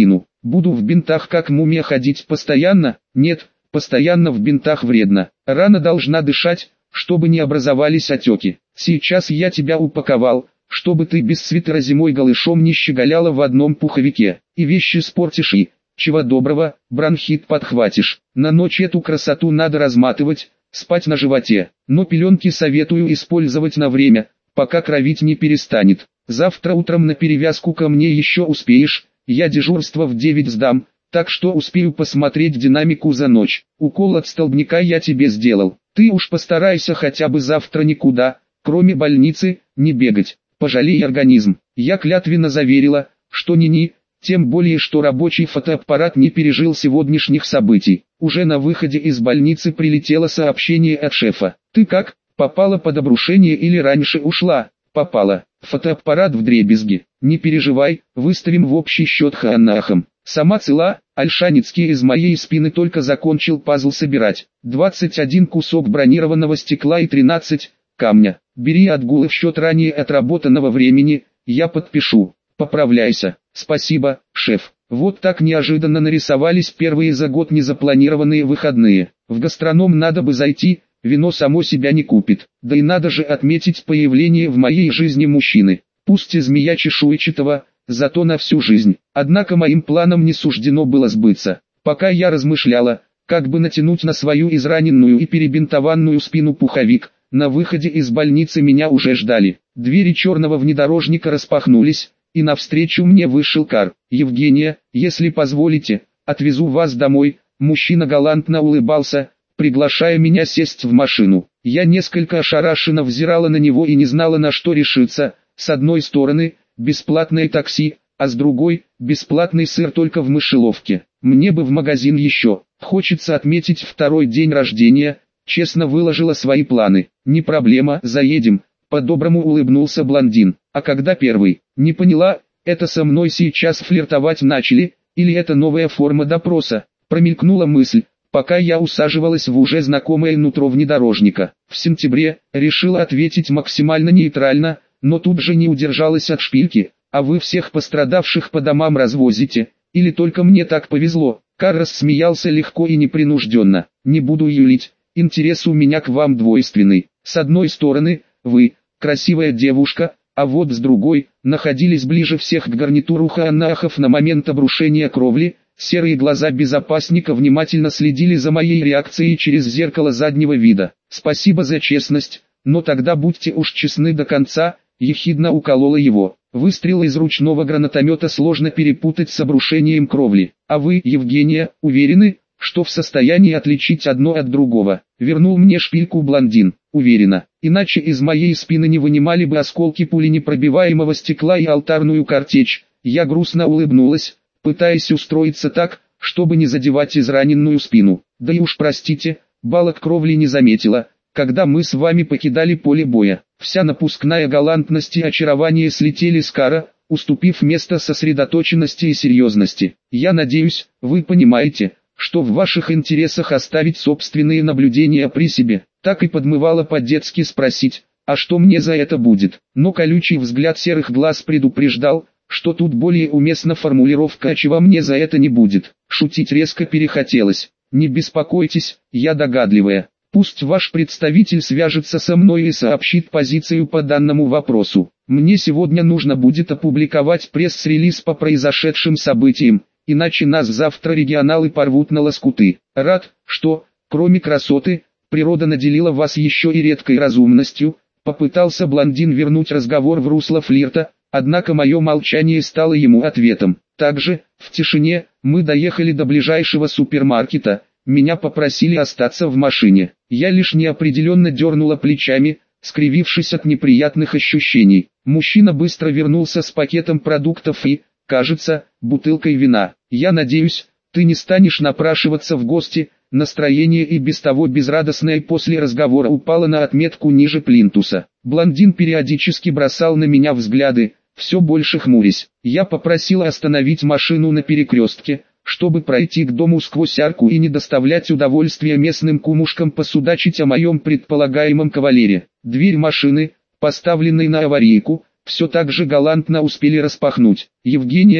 Буду в бинтах как мумия ходить постоянно? Нет, постоянно в бинтах вредно. Рана должна дышать, чтобы не образовались отеки. Сейчас я тебя упаковал, чтобы ты без свитера зимой голышом не щеголяла в одном пуховике. И вещи спортишь и, чего доброго, бронхит подхватишь. На ночь эту красоту надо разматывать, спать на животе. Но пеленки советую использовать на время, пока кровить не перестанет. Завтра утром на перевязку ко мне еще успеешь, я дежурство в девять сдам, так что успею посмотреть динамику за ночь. Укол от столбняка я тебе сделал. Ты уж постарайся хотя бы завтра никуда, кроме больницы, не бегать. Пожалей организм. Я клятвенно заверила, что ни-ни, тем более что рабочий фотоаппарат не пережил сегодняшних событий. Уже на выходе из больницы прилетело сообщение от шефа. Ты как, попала под обрушение или раньше ушла? Попала. Фотоаппарат вдребезги. Не переживай, выставим в общий счет ханахам. Сама цела, Альшаницкий из моей спины только закончил пазл собирать. двадцать один кусок бронированного стекла и тринадцать камня. Бери отгулы в счет ранее отработанного времени, я подпишу. Поправляйся. Спасибо, шеф. Вот так неожиданно нарисовались первые за год незапланированные выходные. В гастроном надо бы зайти, вино само себя не купит. Да и надо же отметить появление в моей жизни мужчины. Пусть и змея чешуйчатого, зато на всю жизнь. Однако моим планам не суждено было сбыться. Пока я размышляла, как бы натянуть на свою израненную и перебинтованную спину пуховик, на выходе из больницы меня уже ждали. Двери черного внедорожника распахнулись, и навстречу мне вышел Кар. «Евгения, если позволите, отвезу вас домой». Мужчина галантно улыбался, приглашая меня сесть в машину. Я несколько ошарашенно взирала на него и не знала, на что решиться. С одной стороны, бесплатное такси, а с другой, бесплатный сыр только в мышеловке. Мне бы в магазин еще. Хочется отметить второй день рождения. Честно выложила свои планы. Не проблема, заедем. По-доброму улыбнулся блондин. А когда первый? Не поняла, это со мной сейчас флиртовать начали, или это новая форма допроса? Промелькнула мысль, пока я усаживалась в уже знакомое нутро внедорожника. В сентябре, решила ответить максимально нейтрально, но тут же не удержалась от шпильки. А вы всех пострадавших по домам развозите, или только мне так повезло? Кар рассмеялся легко и непринужденно. Не буду юлить, интерес у меня к вам двойственный. С одной стороны, вы, красивая девушка, а вот с другой, находились ближе всех к гарнитуру ханахов на момент обрушения кровли. Серые глаза безопасника внимательно следили за моей реакцией через зеркало заднего вида. Спасибо за честность, но тогда будьте уж честны до конца, ехидно уколола его. Выстрел из ручного гранатомета сложно перепутать с обрушением кровли. А вы, Евгения, уверены, что в состоянии отличить одно от другого? Вернул мне шпильку блондин. Уверена, иначе из моей спины не вынимали бы осколки пуленепробиваемого стекла и алтарную картечь. Я грустно улыбнулась, пытаясь устроиться так, чтобы не задевать израненную спину. Да и уж простите, балок кровли не заметила, когда мы с вами покидали поле боя. Вся напускная галантность и очарование слетели с Кара, уступив место сосредоточенности и серьезности. Я надеюсь, вы понимаете, что в ваших интересах оставить собственные наблюдения при себе. Так и подмывало по-детски спросить, а что мне за это будет? Но колючий взгляд серых глаз предупреждал, что тут более уместна формулировка «а чего мне за это не будет». Шутить резко перехотелось. Не беспокойтесь, я догадливая. Пусть ваш представитель свяжется со мной и сообщит позицию по данному вопросу. Мне сегодня нужно будет опубликовать пресс-релиз по произошедшим событиям, иначе нас завтра регионалы порвут на лоскуты. Рад, что, кроме красоты, природа наделила вас еще и редкой разумностью. Попытался блондин вернуть разговор в русло флирта, однако мое молчание стало ему ответом. Также, в тишине, мы доехали до ближайшего супермаркета. Меня попросили остаться в машине. Я лишь неопределенно дернула плечами, скривившись от неприятных ощущений. Мужчина быстро вернулся с пакетом продуктов и, кажется, бутылкой вина. Я надеюсь, ты не станешь напрашиваться в гости. Настроение и без того безрадостное после разговора упало на отметку ниже плинтуса. Блондин периодически бросал на меня взгляды, все больше хмурясь. Я попросила остановить машину на перекрестке, чтобы пройти к дому сквозь арку и не доставлять удовольствия местным кумушкам посудачить о моем предполагаемом кавалере. Дверь машины, поставленной на аварийку, все так же галантно успели распахнуть. «Евгения,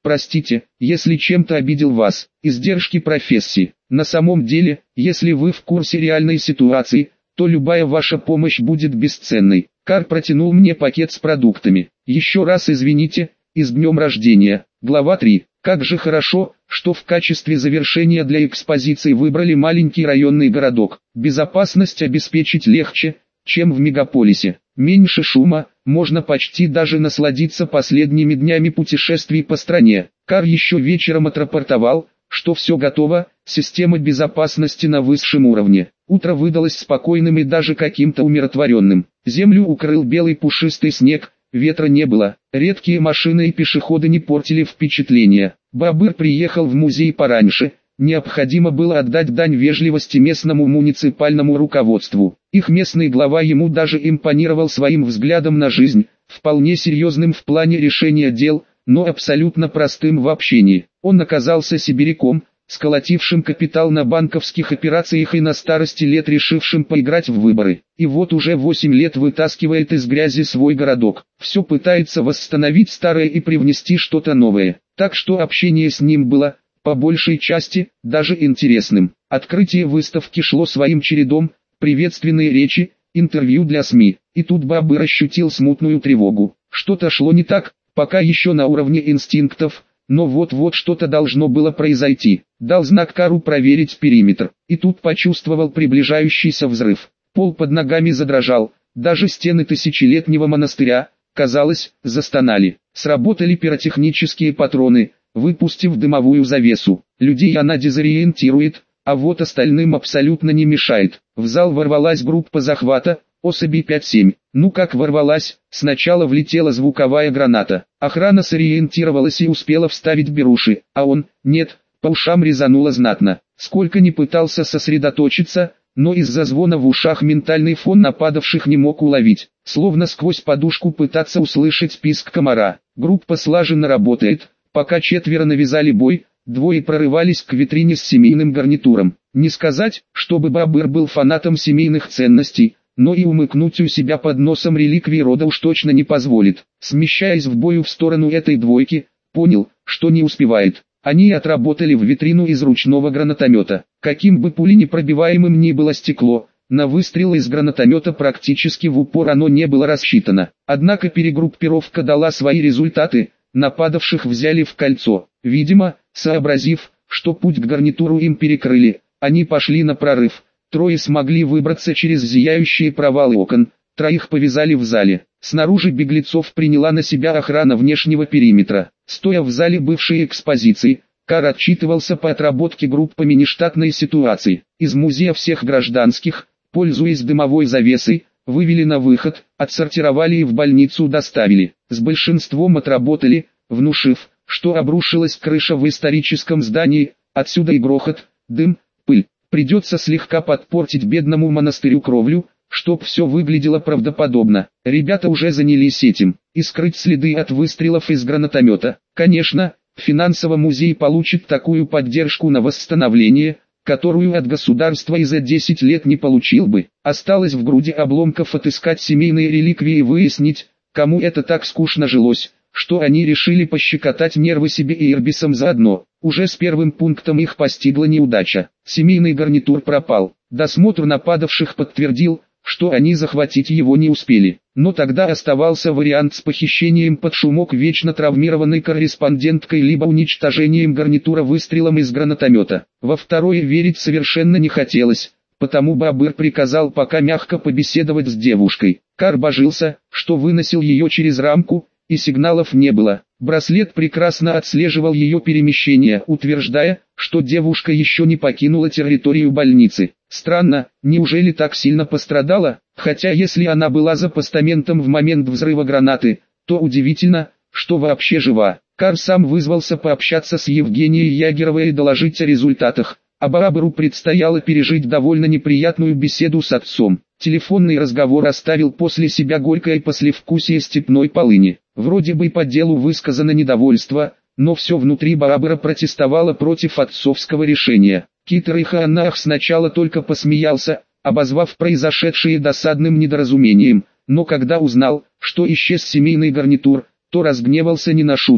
Простите, если чем-то обидел вас. Издержки профессии. На самом деле, если вы в курсе реальной ситуации, то любая ваша помощь будет бесценной. Кар протянул мне пакет с продуктами. Еще раз извините, и с днем рождения. Глава три. Как же хорошо, что в качестве завершения для экспозиции выбрали маленький районный городок. Безопасность обеспечить легче, чем в мегаполисе. Меньше шума, можно почти даже насладиться последними днями путешествий по стране. Кар еще вечером отрапортовал, что все готово, система безопасности на высшем уровне. Утро выдалось спокойным и даже каким-то умиротворенным. Землю укрыл белый пушистый снег, ветра не было, редкие машины и пешеходы не портили впечатления. Бабыр приехал в музей пораньше, необходимо было отдать дань вежливости местному муниципальному руководству. Их местный глава ему даже импонировал своим взглядом на жизнь, вполне серьезным в плане решения дел, но абсолютно простым в общении. Он оказался сибиряком, сколотившим капитал на банковских операциях и на старости лет решившим поиграть в выборы. И вот уже восемь лет вытаскивает из грязи свой городок. Все пытается восстановить старое и привнести что-то новое. Так что общение с ним было, по большей части, даже интересным. Открытие выставки шло своим чередом, приветственные речи, интервью для СМИ. И тут Бабыр ощутил смутную тревогу. Что-то шло не так, пока еще на уровне инстинктов, но вот-вот что-то должно было произойти. Дал знак Кару проверить периметр, и тут почувствовал приближающийся взрыв. Пол под ногами задрожал, даже стены тысячелетнего монастыря, казалось, застонали. Сработали пиротехнические патроны, выпустив дымовую завесу. Людей она дезориентирует, а вот остальным абсолютно не мешает. В зал ворвалась группа захвата, особей пять-семь. Ну как ворвалась, сначала влетела звуковая граната. Охрана сориентировалась и успела вставить беруши, а он, нет, по ушам резануло знатно. Сколько ни пытался сосредоточиться, но из-за звона в ушах ментальный фон нападавших не мог уловить. Словно сквозь подушку пытаться услышать писк комара. Группа слаженно работает, пока четверо навязали бой, двое прорывались к витрине с семейным гарнитуром. Не сказать, чтобы Бабыр был фанатом семейных ценностей, но и умыкнуть у себя под носом реликвии рода уж точно не позволит. Смещаясь в бою в сторону этой двойки, понял, что не успевает. Они отработали в витрину из ручного гранатомета. Каким бы пуленепробиваемым ни было стекло, на выстрел из гранатомета практически в упор оно не было рассчитано. Однако перегруппировка дала свои результаты, нападавших взяли в кольцо. Видимо, сообразив, что путь к гарнитуру им перекрыли, они пошли на прорыв. Трое смогли выбраться через зияющие провалы окон, троих повязали в зале. Снаружи беглецов приняла на себя охрана внешнего периметра. Стоя в зале бывшей экспозиции, Кар отчитывался по отработке группами нештатной ситуации. Из музея всех гражданских, пользуясь дымовой завесой, вывели на выход, отсортировали и в больницу доставили. С большинством отработали, внушив, что обрушилась крыша в историческом здании, отсюда и грохот, дым, пыль. Придется слегка подпортить бедному монастырю кровлю, чтоб все выглядело правдоподобно. Ребята уже занялись этим, и скрыть следы от выстрелов из гранатомета. Конечно, финансово музей получит такую поддержку на восстановление, которую от государства и за десять лет не получил бы. Осталось в груди обломков отыскать семейные реликвии и выяснить, кому это так скучно жилось, что они решили пощекотать нервы себе и Ирбисом заодно. Уже с первым пунктом их постигла неудача. Семейный гарнитур пропал. Досмотр нападавших подтвердил, что они захватить его не успели. Но тогда оставался вариант с похищением под шумок вечно травмированной корреспонденткой либо уничтожением гарнитура выстрелом из гранатомета. Во второе верить совершенно не хотелось, потому Бабыр приказал пока мягко побеседовать с девушкой. Кар божился, что выносил ее через рамку, и сигналов не было. Браслет прекрасно отслеживал ее перемещение, утверждая, что девушка еще не покинула территорию больницы. Странно, неужели так сильно пострадала? Хотя если она была за постаментом в момент взрыва гранаты, то удивительно, что вообще жива. Кар сам вызвался пообщаться с Евгенией Ягеровой и доложить о результатах. А Бабыру предстояло пережить довольно неприятную беседу с отцом. Телефонный разговор оставил после себя горькое послевкусие степной полыни. Вроде бы по делу высказано недовольство, но все внутри Бабыра протестовало против отцовского решения. Китер Ихаанах сначала только посмеялся, обозвав произошедшее досадным недоразумением, но когда узнал, что исчез семейный гарнитур, то разгневался не на шутку.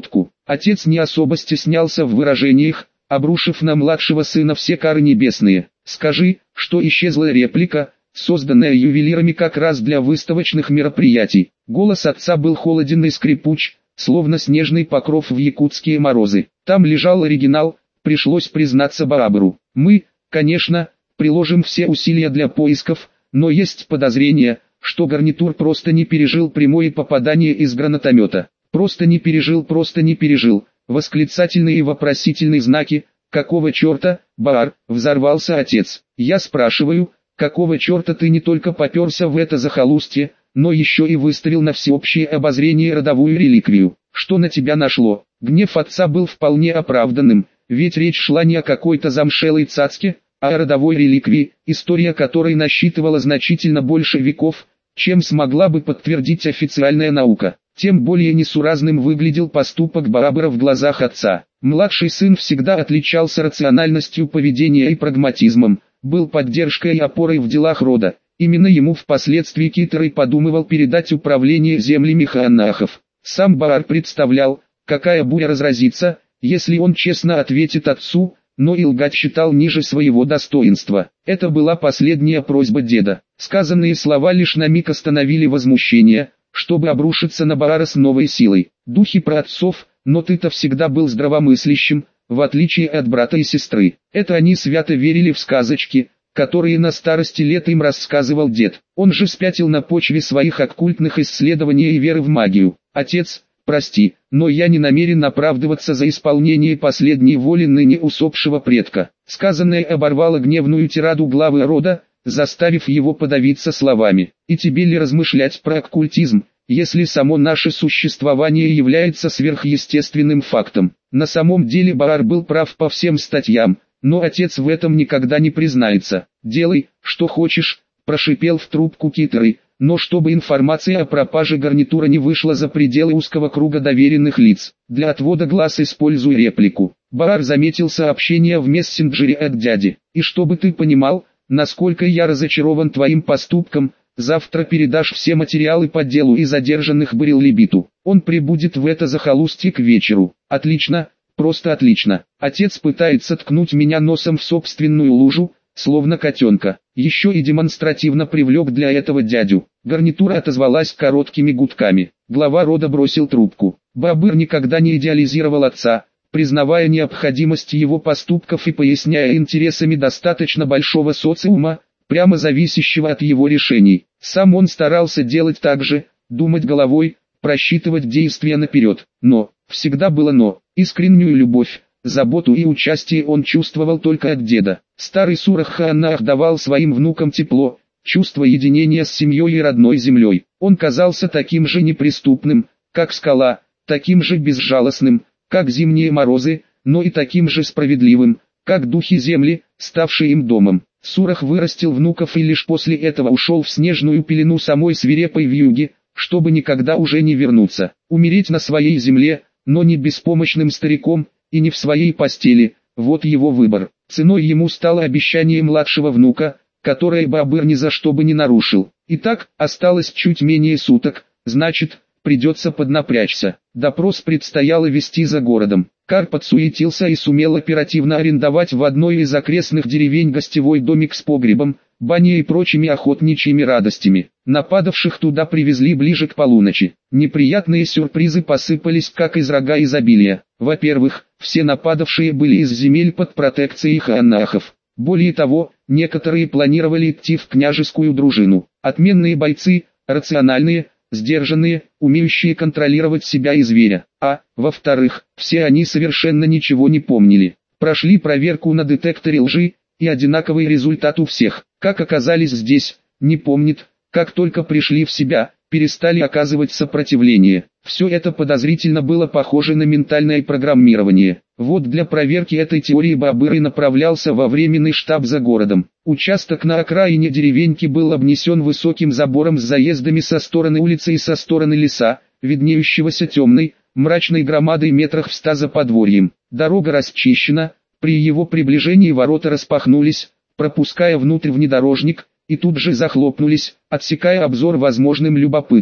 Отец не особо стеснялся в выражениях, обрушив на младшего сына все кары небесные. «Скажи, что исчезла реплика, созданная ювелирами как раз для выставочных мероприятий». Голос отца был холоден и скрипуч, словно снежный покров в якутские морозы. Там лежал оригинал, пришлось признаться Барабару. «Мы, конечно, приложим все усилия для поисков, но есть подозрение, что гарнитур просто не пережил прямое попадание из гранатомета. Просто не пережил, просто не пережил». Восклицательные и вопросительные знаки. «Какого черта, Баар?» — взорвался отец. «Я спрашиваю, какого черта ты не только поперся в это захолустье, но еще и выставил на всеобщее обозрение родовую реликвию? Что на тебя нашло?» Гнев отца был вполне оправданным, ведь речь шла не о какой-то замшелой цацке, а о родовой реликвии, история которой насчитывала значительно больше веков, чем смогла бы подтвердить официальная наука. Тем более несуразным выглядел поступок Барабара в глазах отца. Младший сын всегда отличался рациональностью поведения и прагматизмом, был поддержкой и опорой в делах рода. Именно ему впоследствии Китерый подумывал передать управление землями хаанахов. Сам Баар представлял, какая буря разразится, если он честно ответит отцу, но и лгать считал ниже своего достоинства. Это была последняя просьба деда. Сказанные слова лишь на миг остановили возмущение, чтобы обрушиться на Баара с новой силой. «Духи праотцов, но ты-то всегда был здравомыслящим, в отличие от брата и сестры». Это они свято верили в сказочки, которые на старости лет им рассказывал дед. Он же спятил на почве своих оккультных исследований и веры в магию. «Отец, прости, но я не намерен оправдываться за исполнение последней воли ныне усопшего предка». Сказанное оборвало гневную тираду главы рода, заставив его подавиться словами. «И тебе ли размышлять про оккультизм, если само наше существование является сверхъестественным фактом?» На самом деле Баар был прав по всем статьям, но отец в этом никогда не признается. «Делай, что хочешь», – прошипел в трубку Китерый, но чтобы информация о пропаже гарнитура не вышла за пределы узкого круга доверенных лиц. Для отвода глаз используй реплику. Баар заметил сообщение в мессенджере от дяди. «И чтобы ты понимал, насколько я разочарован твоим поступком, завтра передашь все материалы по делу и задержанных Барил-Либиту. Он прибудет в это захолустье к вечеру». «Отлично, просто отлично. Отец пытается ткнуть меня носом в собственную лужу, словно котенка. Еще и демонстративно привлек для этого дядю». Гарнитура отозвалась короткими гудками. Глава рода бросил трубку. Баабыр никогда не идеализировал отца, признавая необходимость его поступков и поясняя интересами достаточно большого социума, прямо зависящего от его решений. Сам он старался делать так же, думать головой, просчитывать действия наперед. Но, всегда было но, искреннюю любовь, заботу и участие он чувствовал только от деда. Старый Сурах-Хаанах давал своим внукам тепло, чувство единения с семьей и родной землей. Он казался таким же неприступным, как скала, таким же безжалостным, как зимние морозы, но и таким же справедливым, как духи земли, ставшие им домом. Сурах вырастил внуков и лишь после этого ушел в снежную пелену самой свирепой вьюги, чтобы никогда уже не вернуться. Умереть на своей земле, но не беспомощным стариком, и не в своей постели, вот его выбор. Ценой ему стало обещание младшего внука, которое Баабыр ни за что бы не нарушил. Итак, осталось чуть менее суток, значит, придется поднапрячься. Допрос предстояло вести за городом. Кар подсуетился и сумел оперативно арендовать в одной из окрестных деревень гостевой домик с погребом, баней и прочими охотничьими радостями. Нападавших туда привезли ближе к полуночи. Неприятные сюрпризы посыпались как из рога изобилия. Во-первых, все нападавшие были из земель под протекцией хаанахов. Более того, некоторые планировали идти в княжескую дружину. Отменные бойцы, рациональные, сдержанные, умеющие контролировать себя и зверя. А, во-вторых, все они совершенно ничего не помнили. Прошли проверку на детекторе лжи, и одинаковый результат у всех. Как оказались здесь, не помнит, как только пришли в себя, перестали оказывать сопротивление. Все это подозрительно было похоже на ментальное программирование. Вот для проверки этой теории Баабыр и направлялся во временный штаб за городом. Участок на окраине деревеньки был обнесен высоким забором с заездами со стороны улицы и со стороны леса, виднеющегося темной, мрачной громадой метрах в ста за подворьем. Дорога расчищена, при его приближении ворота распахнулись, пропуская внутрь внедорожник, и тут же захлопнулись, отсекая обзор возможным любопытным.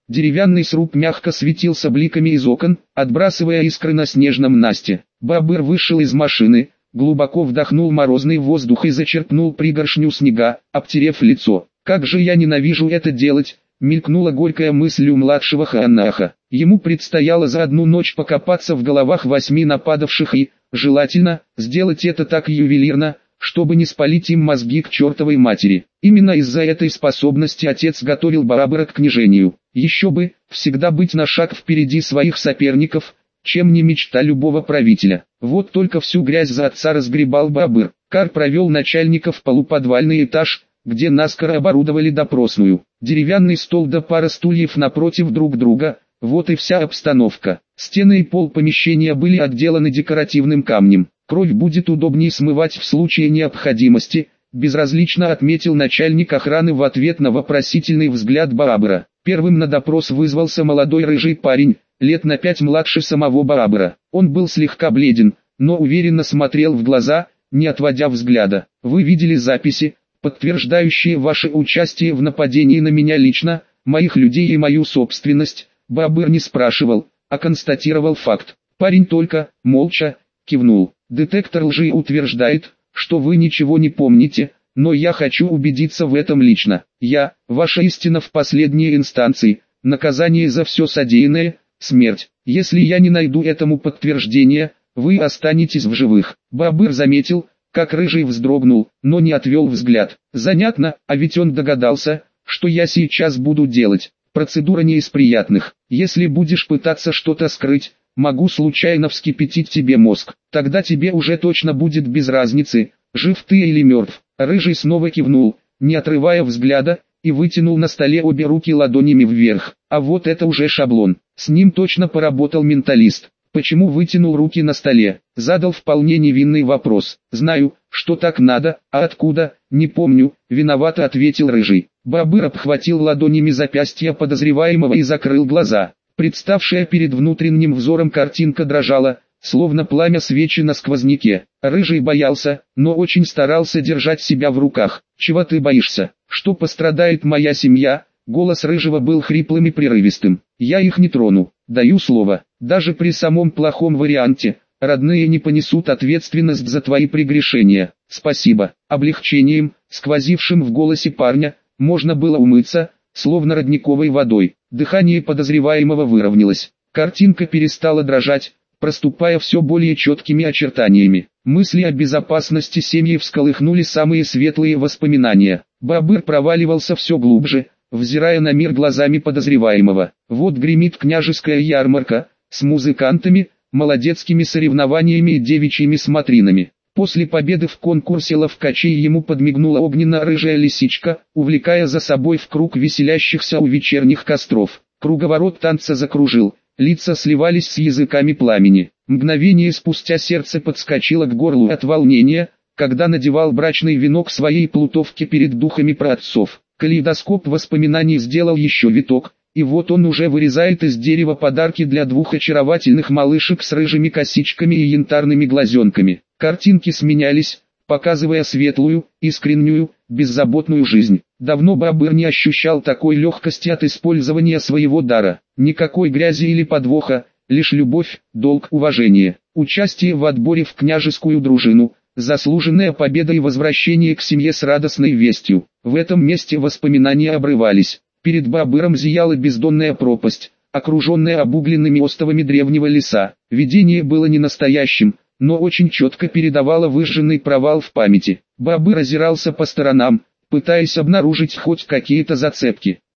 Деревянный сруб мягко светился бликами из окон, отбрасывая искры на снежном насте. Бобыр вышел из машины, глубоко вдохнул морозный воздух и зачерпнул пригоршню снега, обтерев лицо. «Как же я ненавижу это делать!» — мелькнула горькая мысль у младшего Хаанаха. Ему предстояло за одну ночь покопаться в головах восьми нападавших и, желательно, сделать это так ювелирно, чтобы не спалить им мозги к чертовой матери. Именно из-за этой способности отец готовил Баабыра к княжению. Еще бы, всегда быть на шаг впереди своих соперников, чем не мечта любого правителя. Вот только всю грязь за отца разгребал Баабыр. Кар провел начальника в полуподвальный этаж, где наскоро оборудовали допросную. Деревянный стол да пара стульев напротив друг друга, вот и вся обстановка. Стены и пол помещения были отделаны декоративным камнем. Кровь будет удобнее смывать в случае необходимости, безразлично отметил начальник охраны в ответ на вопросительный взгляд Баабыра. Первым на допрос вызвался молодой рыжий парень, лет на пять младше самого Баабыра. Он был слегка бледен, но уверенно смотрел в глаза, не отводя взгляда. «Вы видели записи, подтверждающие ваше участие в нападении на меня лично, моих людей и мою собственность?» Баабыр не спрашивал, а констатировал факт. Парень только, молча, кивнул. «Детектор лжи утверждает, что вы ничего не помните, но я хочу убедиться в этом лично. Я, ваша истина в последней инстанции, наказание за все содеянное, смерть. Если я не найду этому подтверждения, вы останетесь в живых». Баабыр заметил, как рыжий вздрогнул, но не отвел взгляд. «Занятно, а ведь он догадался, что я сейчас буду делать. Процедура не из приятных. Если будешь пытаться что-то скрыть, могу случайно вскипятить тебе мозг. Тогда тебе уже точно будет без разницы, жив ты или мертв». Рыжий снова кивнул, не отрывая взгляда, и вытянул на столе обе руки ладонями вверх. А вот это уже шаблон. С ним точно поработал менталист. «Почему вытянул руки на столе?» Задал вполне невинный вопрос. «Знаю, что так надо, а откуда, не помню», виновато ответил рыжий. Баабыр обхватил ладонями запястья подозреваемого и закрыл глаза. Представшая перед внутренним взором картинка дрожала, словно пламя свечи на сквозняке. Рыжий боялся, но очень старался держать себя в руках. «Чего ты боишься? Что пострадает моя семья?» Голос рыжего был хриплым и прерывистым. «Я их не трону, даю слово. Даже при самом плохом варианте, родные не понесут ответственность за твои прегрешения». «Спасибо». Облегчением, сквозившим в голосе парня, можно было умыться, словно родниковой водой. Дыхание подозреваемого выровнялось. Картинка перестала дрожать, проступая все более четкими очертаниями. Мысли о безопасности семьи всколыхнули самые светлые воспоминания. Баабыр проваливался все глубже, взирая на мир глазами подозреваемого. Вот гремит княжеская ярмарка, с музыкантами, молодецкими соревнованиями и девичьими смотринами. После победы в конкурсе ловкачей ему подмигнула огненно-рыжая лисичка, увлекая за собой в круг веселящихся у вечерних костров. Круговорот танца закружил, лица сливались с языками пламени. Мгновение спустя сердце подскочило к горлу от волнения, когда надевал брачный венок своей плутовки перед духами праотцов. Калейдоскоп воспоминаний сделал еще виток, и вот он уже вырезает из дерева подарки для двух очаровательных малышек с рыжими косичками и янтарными глазенками. Картинки сменялись, показывая светлую, искреннюю, беззаботную жизнь. Давно Баабыр не ощущал такой легкости от использования своего дара. Никакой грязи или подвоха, лишь любовь, долг, уважение. Участие в отборе в княжескую дружину, заслуженная победа и возвращение к семье с радостной вестью. В этом месте воспоминания обрывались. Перед Баабыром зияла бездонная пропасть, окруженная обугленными остовами древнего леса. Видение было не настоящим, но очень четко передавало выжженный провал в памяти. Баабыр озирался по сторонам, пытаясь обнаружить хоть какие-то зацепки.